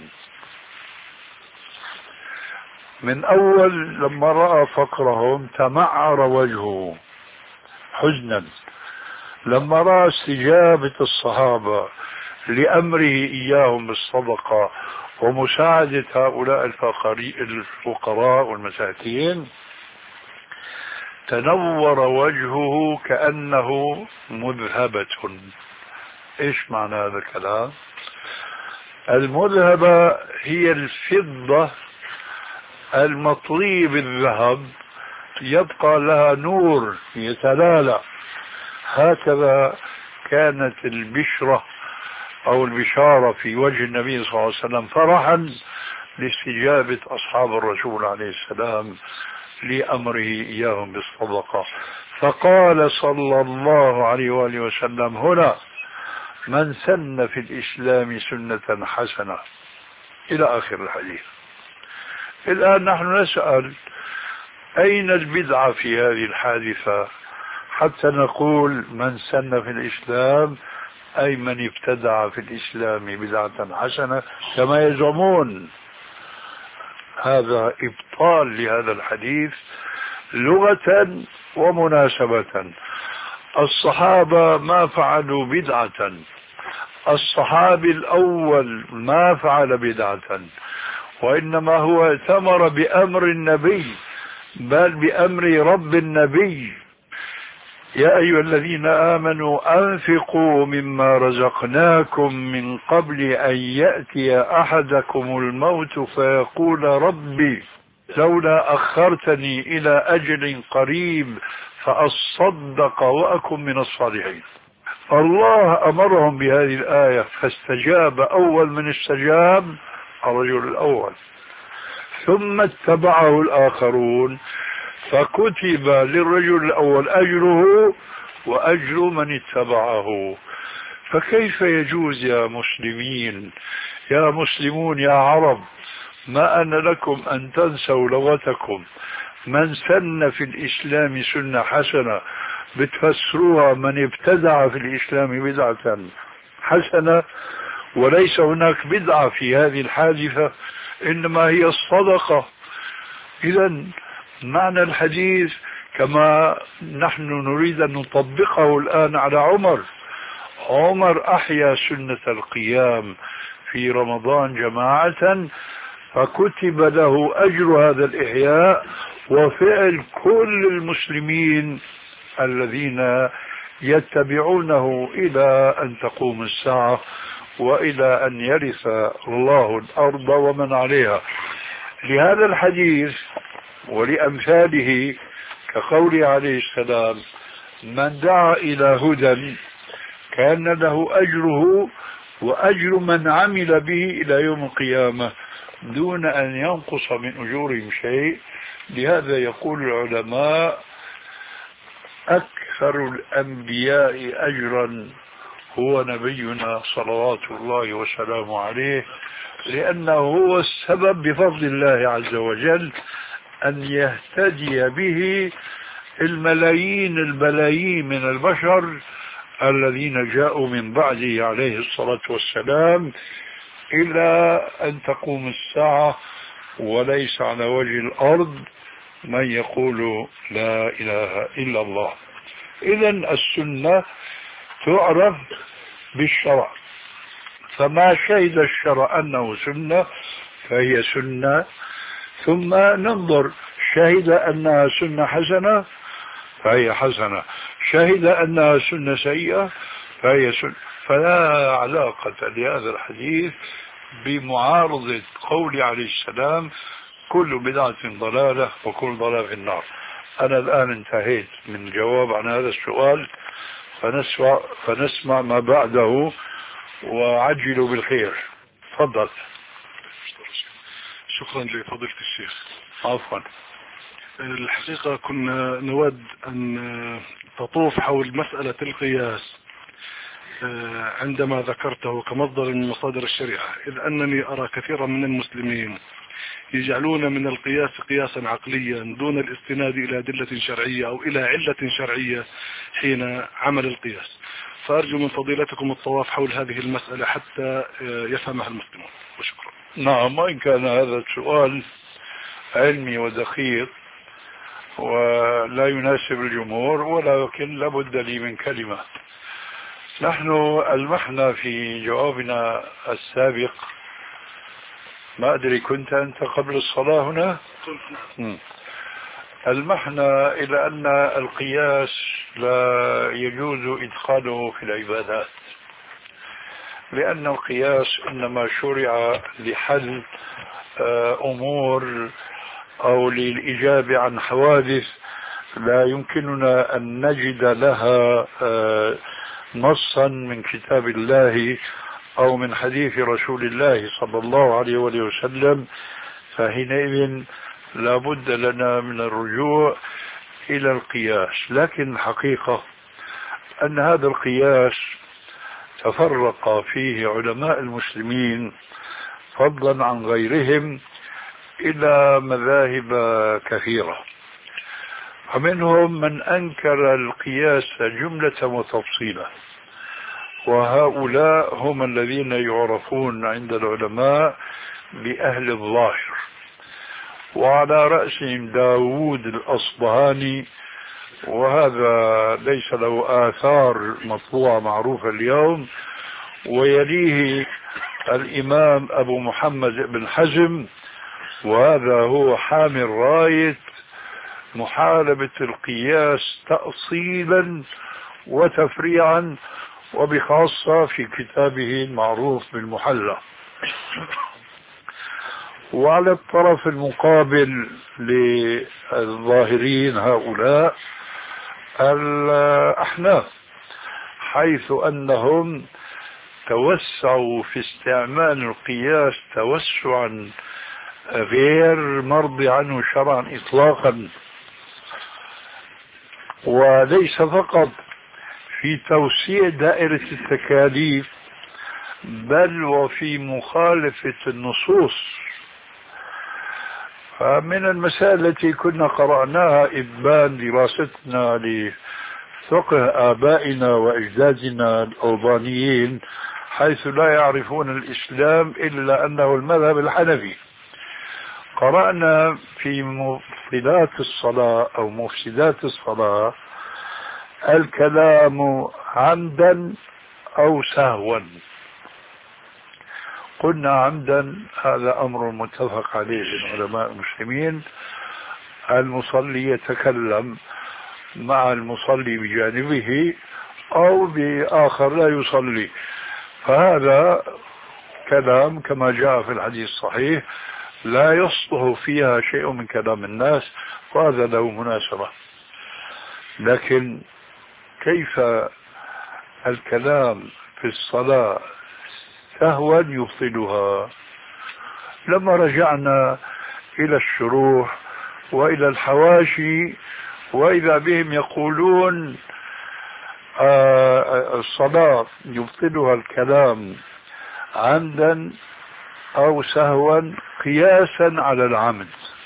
من أول لما رأى فقرهم تمعر وجهه حزنا، لما رأى استجابة الصحابة لأمره إياهم بالصدقة ومساعدة هؤلاء الفقراء والمساكين تنور وجهه كأنه مذهبة. إيش معنى هذا الكلام؟ المذهبة هي الفضة المطلية بالذهب يبقى لها نور يتلالى. هكذا كانت البشرة أو البشارة في وجه النبي صلى الله عليه وسلم فرحا لاستجابة أصحاب الرسول عليه السلام لأمره إياهم بالصدقة. فقال صلى الله عليه وآله وسلم هنا: من سن في الإسلام سنة حسنة، إلى آخر الحديث. الآن نحن نسأل: أين البدعة في هذه الحادثة حتى نقول من سن في الإسلام أي من ابتدع في الإسلام بدعة حسنة كما يزعمون؟ هذا إبطال لهذا الحديث لغة ومناسبة. الصحابة ما فعلوا بدعة الصحابي الأول ما فعل بدعة، وإنما هو ثمر بأمر النبي، بل بأمر رب النبي. يا أيها الذين آمنوا أنفقوا مما رزقناكم من قبل أن يأتي أحدكم الموت فيقول ربي لولا أخرتني إلى أجل قريب فأصدق وأكن من الصالحين. الله أمرهم بهذه الآية فاستجاب. أول من استجاب الرجل الأول، ثم اتبعه الآخرون، فكتب للرجل الأول أجره وأجر من اتبعه. فكيف يجوز يا مسلمين يا مسلمون يا عرب ما أن لكم أن تنسوا لغتكم؟ من سن في الإسلام سنة حسنة بتفسروها من ابتدع في الإسلام بدعة حسنة، وليس هناك بدعة في هذه الحادثة، إنما هي الصدقة. إذن معنى الحديث كما نحن نريد أن نطبقه الآن على عمر. عمر أحيا سنة القيام في رمضان جماعة، فكتب له أجر هذا الإحياء وفعل كل المسلمين الذين يتبعونه إلى أن تقوم الساعة وإلى أن يرث الله الأرض ومن عليها. لهذا الحديث ولأمثاله كقوله عليه السلام من دعا إلى هدى كان له أجره وأجر من عمل به إلى يوم القيامة دون أن ينقص من أجورهم شيء. لهذا يقول العلماء أكثر الأنبياء أجرا هو نبينا صلوات الله وسلامه عليه، لأنه هو السبب بفضل الله عز وجل أن يهتدي به الملايين البلايين من البشر الذين جاءوا من بعده عليه الصلاة والسلام إلى أن تقوم الساعة، وليس على وجه الأرض من يقول لا إله إلا الله. إذن السنة تعرف بالشرع، فما شهد الشرع أنه سنة فهي سنة، ثم ننظر شهد أنها سنة حسنة فهي حسنة، شهد أنها سنة سيئة فهي سنة. فلا علاقة لهذا الحديث بمعارضة قول عليه السلام كل بدعة ضلالة وكل ضلالة في النار. أنا الآن انتهيت من الجواب عن هذا السؤال، فنسمع, فنسمع ما بعده وعجلوا بالخير. تفضل. شكرا لفضيلة الشيخ. عفوا. الحقيقة كنا نود أن تطوف حول مسألة القياس عندما ذكرته كمصدر من مصادر الشريعة، إذ أنني أرى كثيرا من المسلمين يجعلون من القياس قياسا عقليا دون الاستناد إلى أدلة شرعية أو إلى علة شرعية حين عمل القياس. فأرجو من فضيلتكم الطواف حول هذه المسألة حتى يفهمها المسلمون، وشكرا. نعم، وإن كان هذا السؤال علمي ودقيق ولا يناسب الجمهور، ولكن لابد لي من كلمة. نحن ألمحنا في جوابنا السابق، ما أدري كنت أنت قبل الصلاة هنا؟ كنت. ألمحنا إلى أن القياس لا يجوز إدخاله في العبادات، لأن القياس إنما شرع لحل أمور أو للإجابة عن حوادث لا يمكننا أن نجد لها نصا من كتاب الله أو من حديث رسول الله صلى الله عليه وسلم، فحينئذ لا بد لنا من الرجوع إلى القياس. لكن الحقيقة أن هذا القياس تفرق فيه علماء المسلمين فضلا عن غيرهم إلى مذاهب كثيرة، ومنهم من أنكر القياس جملة وتفصيلا، وهؤلاء هم الذين يعرفون عند العلماء بأهل الظاهر، وعلى رأسهم داود الأصبهاني، وهذا ليس له آثار مطبوعة معروفة اليوم، ويليه الإمام أبو محمد بن حزم، وهذا هو حامل راية محاربة القياس تأصيلا وتفريعا، وبخاصة في كتابه المعروف بالمحلى. وعلى الطرف المقابل للظاهرين هؤلاء الأحناف، حيث أنهم توسعوا في استعمال القياس توسعا غير مرضي عنه شرعا إطلاقا، وليس فقط في توسيع دائرة التكاليف بل وفي مخالفة النصوص. فمن المسائل التي كنا قرأناها إبان دراستنا لفقه آبائنا وأجدادنا الأوبانيين، حيث لا يعرفون الإسلام إلا أنه المذهب الحنفي، قرأنا في مفسدات الصلاة أو مفسدات الصلاة الكلام عمدا أو سهوا. قلنا عمدا هذا أمر متفق عليه بين علماء المسلمين، المصلي يتكلم مع المصلي بجانبه أو بآخر لا يصلي، فهذا كلام كما جاء في الحديث الصحيح لا يصلح فيها شيء من كلام الناس، وهذا له مناسبة. لكن كيف الكلام في الصلاة سهوا يبطلها؟ لما رجعنا إلى الشروح وإلى الحواشي وإذا بهم يقولون آه الصلاة يبطلها الكلام عمدا أو سهوا قياسا على العمد،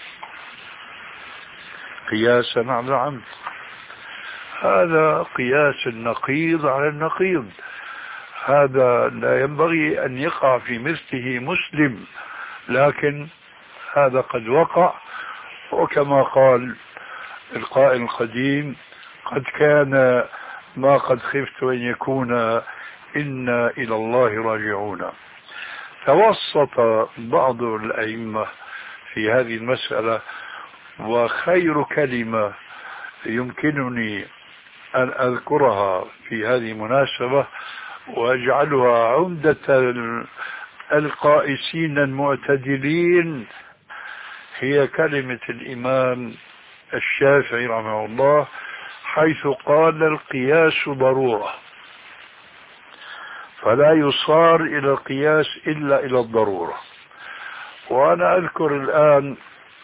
قياسا على العمد، هذا قياس النقيض على النقيض، هذا لا ينبغي أن يقع في مثله مسلم، لكن هذا قد وقع. وكما قال القائل القديم: قد كان ما قد خفت أن يكون، إنا إلى الله راجعون. توسط بعض الأئمة في هذه المسألة، وخير كلمة يمكنني أن أذكرها في هذه المناسبة وأجعلها عمدة القائسين المعتدلين هي كلمة الإمام الشافعي رحمه الله، حيث قال: القياس ضرورة، فلا يصار إلى القياس إلا إلى الضرورة. وأنا أذكر الآن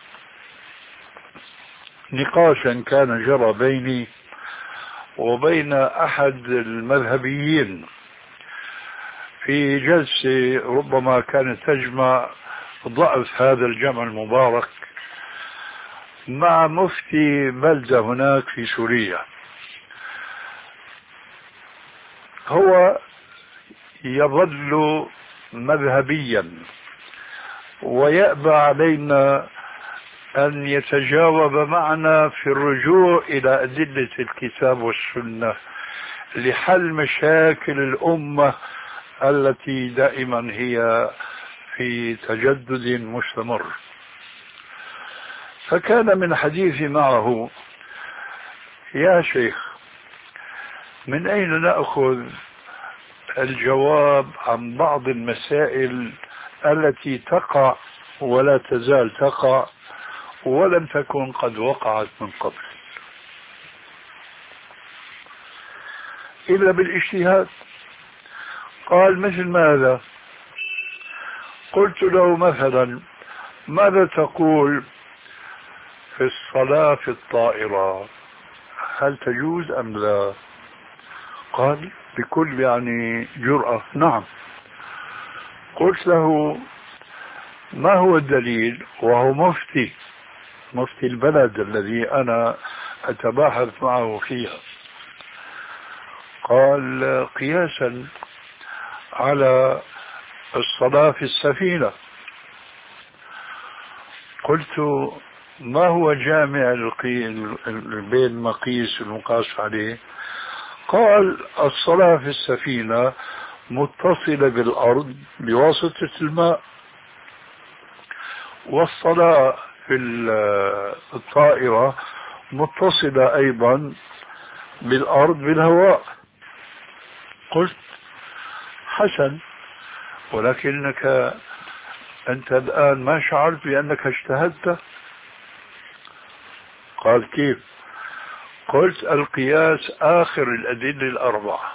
نقاشا كان جرى بيني وبين أحد المذهبيين في جلسة ربما كانت تجمع ضعف هذا الجمع المبارك مع مفتي بلدة هناك في سوريا. هو يظل مذهبيا ويأبى علينا أن يتجاوب معنا في الرجوع إلى أدلة الكتاب والسنة لحل مشاكل الأمة التي دائما هي في تجدد مستمر. فكان من حديثي معه: يا شيخ، من أين نأخذ الجواب عن بعض المسائل التي تقع ولا تزال تقع ولم تكن قد وقعت من قبل إلا بالاجتهاد؟ قال: مثل ماذا؟ قلت له: مثلا ماذا تقول في الصلاة في الطائرة، هل تجوز أم لا؟ قال بكل يعني جرأة: نعم. قلت له: ما هو الدليل؟ وهو مفتي مفتي البلد الذي أنا أتباحث معه فيها. قال: قياسا على الصلاة في السفينة. قلت: ما هو جامع بين المقيس المقاس عليه؟ قال: الصلاة في السفينة متصلة بالأرض بواسطة الماء، والصلاة في الطائرة متصلة أيضا بالأرض بالهواء. قلت حسن، ولكنك أنت الآن ما شعرت بأنك اجتهدت؟ قال كيف؟ قلت القياس آخر الأدلة الأربعة،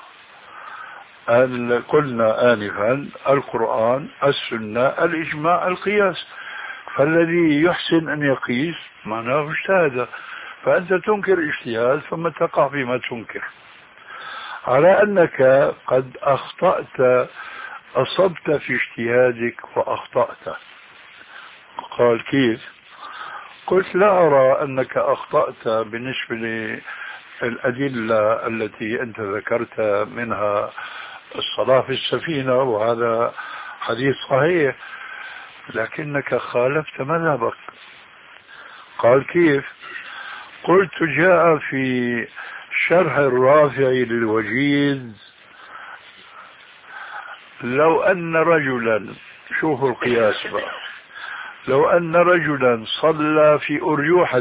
قلنا آنفا القرآن، السنة، الإجماع، القياس، فالذي يحسن أن يقيس معناه اجتهد، فأنت تنكر اجتهاد ثم تقع فيما تنكر، على أنك قد أخطأت، أصبت في اجتهادك وأخطأت. قال كيف؟ قلت لا أرى أنك أخطأت بالنسبة للأدلة التي أنت ذكرت منها الصلاة في السفينة، وهذا حديث صحيح، لكنك خالفت مذهبك. قال كيف؟ قلت جاء في شرح الرافع للوجيز لو أن رجلا، شوفوا القياس بقى، لو أن رجلا صلى في أريوحة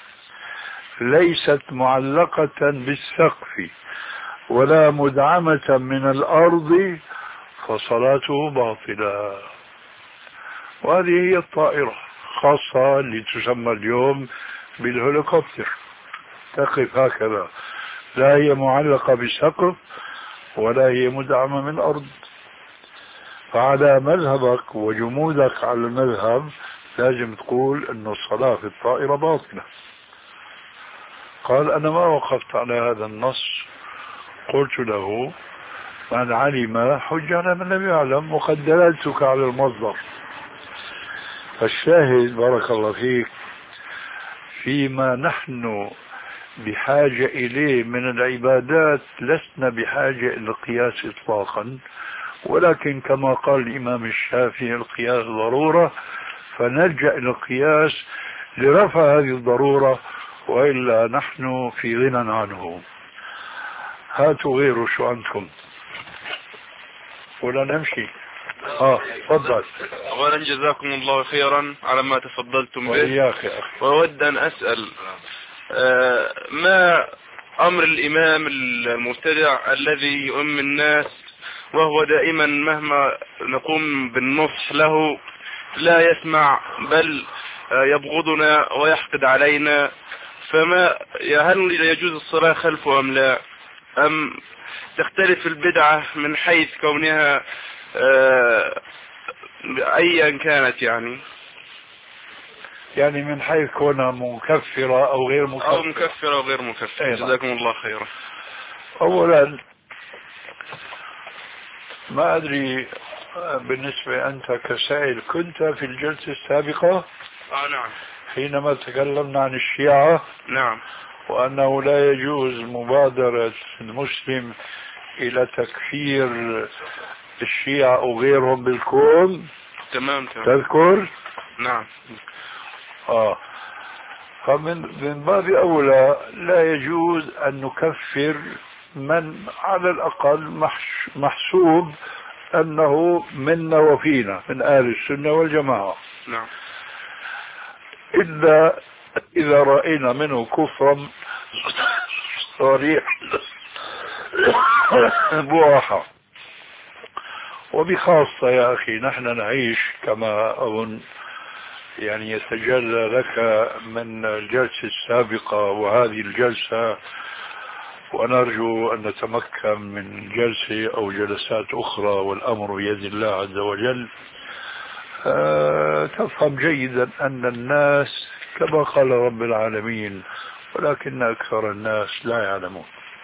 ليست معلقة بالسقف ولا مدعمة من الأرض فصلاته باطلة. وهذه هي الطائرة خاصة اللي تسمى اليوم بالهليكوبتر، تقف هكذا، لا هي معلقة بالسقف ولا هي مدعمة من الأرض. فعلى مذهبك وجمودك على المذهب لازم تقول أن الصلاة في الطائرة باطلة. قال أنا ما وقفت على هذا النص. قلت له من علم حج على من لم يعلم، وقد دللتك على المصدر. فالشاهد بارك الله فيك فيما نحن بحاجة إليه من العبادات لسنا بحاجة إلى القياس إطلاقا، ولكن كما قال الإمام الشافعي القياس ضرورة، فنلجأ إلى القياس لرفع هذه الضرورة، وإلا نحن في غنى عنه. هاتوا غيره، شو عندكم؟ ولا نمشي؟ اه تفضل. اولا جزاكم الله خيرا على ما تفضلتم به. وإياك يا أخي. وأود أن أسأل آه ما أمر الإمام المبتدع الذي يؤم الناس وهو دائما مهما نقوم بالنصح له لا يسمع، بل آه يبغضنا ويحقد علينا، فما هل يجوز الصلاة خلفه أم لا؟ أم تختلف البدعة من حيث كونها آه أيا كانت، يعني يعني من حيث كونها مكفرة أو غير مكفرة؟ أو مكفرة أو غير مكفرة. جزاكم الله خيرا. أولا ما أدري بالنسبة أنت كسائل كنت في الجلسة السابقة؟ آه نعم. حينما تكلمنا عن الشيعة. نعم. وأنه لا يجوز مبادرة المسلم إلى تكفير الشيعة أو غيرهم بالكون. تمام تمام. تذكر؟ نعم. آه فمن من باب أولى لا يجوز أن نكفر من على الأقل محسوب أنه منا وفينا من أهل السنة والجماعة. نعم. إلا إذا رأينا منه كفرا صريح بواحة. وبخاصة يا أخي نحن نعيش كما أظن يعني يتجلى لك من الجلسة السابقة وهذه الجلسة، ونرجو أن نتمكن من جلسة أو جلسات أخرى والأمر بيد الله عز وجل. أه تفهم جيدا أن الناس كما قال رب العالمين ولكن أكثر الناس لا يعلمون.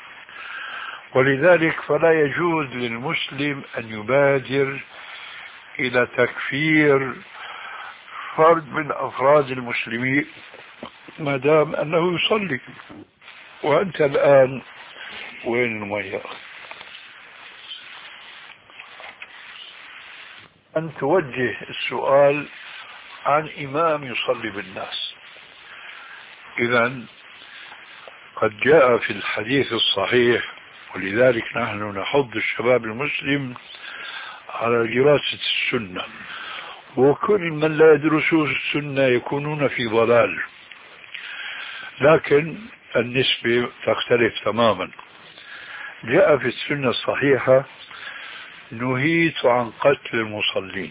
ولذلك فلا يجوز للمسلم أن يبادر إلى تكفير فرد من أفراد المسلمين ما دام أنه يصلي. وأنت الآن وين المياه؟ أن توجه السؤال عن إمام يصلي بالناس. إذن قد جاء في الحديث الصحيح ولذلك نحن نحض الشباب المسلم على دراسة السنة، وكل من لا يدرسون السنة يكونون في ضلال، لكن النسبة تختلف تماما. جاء في السنة الصحيحة: نهيت عن قتل المصلين.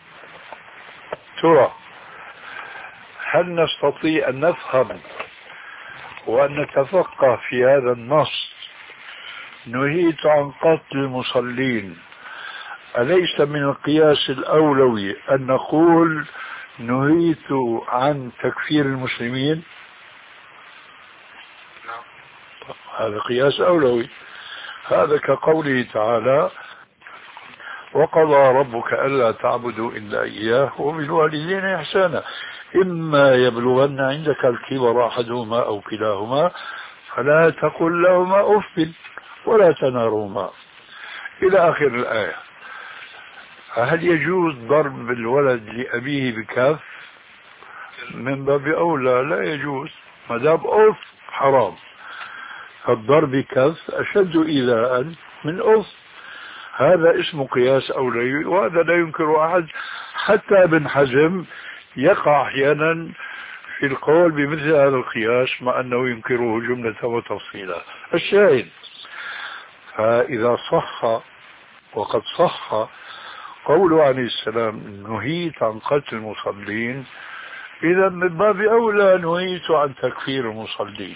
ترى هل نستطيع أن نفهم وأن نتفقه في هذا النص نهيت عن قتل المصلين؟ أليس من القياس الأولوي أن نقول نهيت عن تكفير المسلمين؟ هذا قياس أولوي. هذا كقوله تعالى: وقضى ربك ألا تعبدوا إلا إياه وبالوالدين إحسانا إما يبلغن عندك الكبر أحدهما أو كلاهما فلا تقل لهما أف ولا تنهرهما إلى آخر الآية. هل يجوز ضرب الولد لأبيه بكف؟ من باب أولى لا يجوز، ما دام أف حرام، فالضرب بكف أشد إيذاء من أف. هذا اسمه قياس أولوي، وهذا لا ينكر أحد. حتى ابن حزم يقع أحيانا في القول بمثل هذا القياس مع أنه ينكره جملة وتفصيلا. الشاهد، فإذا صح وقد صح قوله عليه السلام نهيت عن قتل المصلين، إذا من باب أولى نهيت عن تكفير المصلين.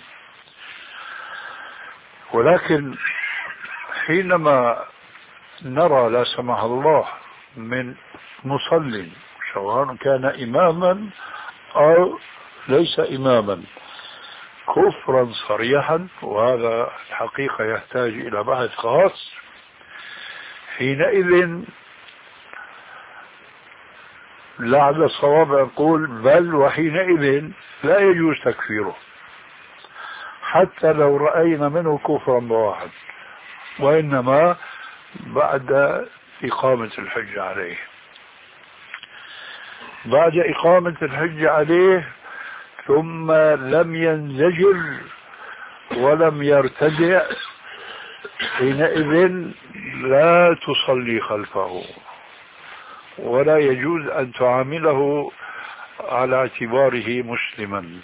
ولكن حينما نرى لا سمح الله من مصل سواء كان إماما أو ليس إماما كفرا صريحا، وهذا الحقيقة يحتاج إلى بحث خاص، حينئذ لعل الصواب نقول بل وحينئذ لا يجوز تكفيره حتى لو رأينا منه كفرا بواحد، وإنما بعد إقامة الحج عليه. بعد إقامة الحج عليه ثم لم ينزجر ولم يرتدع، حينئذ لا تصلي خلفه ولا يجوز أن تعامله على اعتباره مسلما.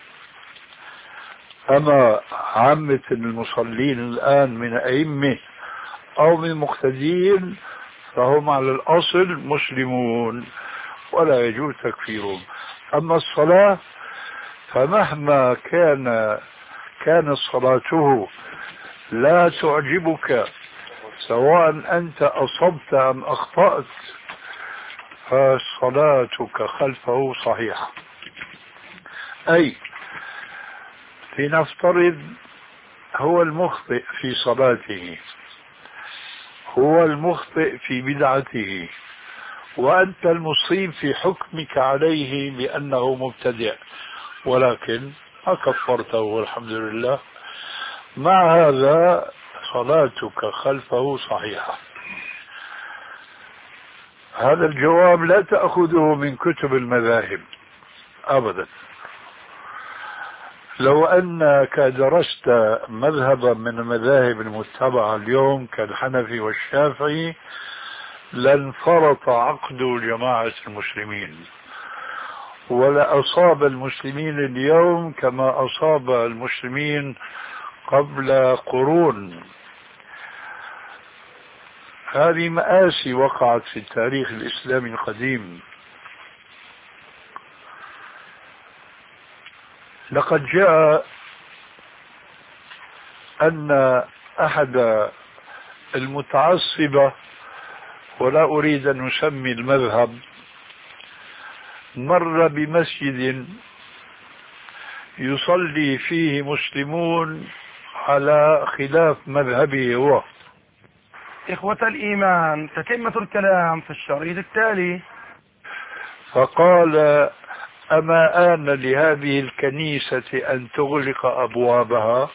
أما عامة المصلين الآن من أئمة أو من مقتدين فهم على الأصل مسلمون ولا يجوز تكفيرهم. أما الصلاة فمهما كان كانت صلاته لا تعجبك سواء أنت أصبت أم أخطأت فصلاتك خلفه صحيحة. أي لنفترض هو المخطئ في صلاته، هو المخطئ في بدعته، وأنت المصيب في حكمك عليه بأنه مبتدع، ولكن ما كفرته والحمد لله. مع هذا صلاتك خلفه صحيحة. هذا الجواب لا تأخذه من كتب المذاهب أبدا. لو أنك درست مذهبا من المذاهب المتبعة اليوم كالحنفي والشافعي لانفرط عقد جماعة المسلمين، ولأصاب المسلمين اليوم كما أصاب المسلمين قبل قرون. هذه مآسي وقعت في التاريخ الإسلامي القديم. لقد جاء أن أحد المتعصبة، ولا أريد أن نسمي المذهب، مر بمسجد يصلي فيه مسلمون على خلاف مذهبه هو. إخوة الإيمان، تتمة الكلام في الشريط التالي. فقال أما آن لهذه الكنيسة أن تغلق أبوابها؟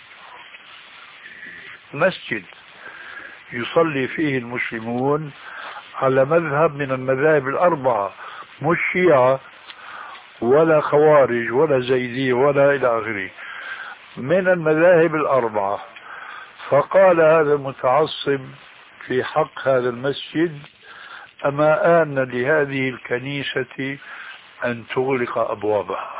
مسجد يصلي فيه المسلمون على مذهب من المذاهب الأربعة، مش شيعة ولا خوارج ولا زيدية ولا إلى آخره، من المذاهب الأربعة. فقال هذا المتعصب في حق هذا المسجد: أما آن لهذه الكنيسة أن تغلق أبوابها.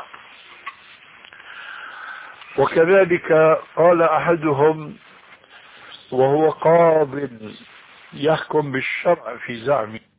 وكذلك قال أحدهم وهو قاض يحكم بالشرع في زعمه: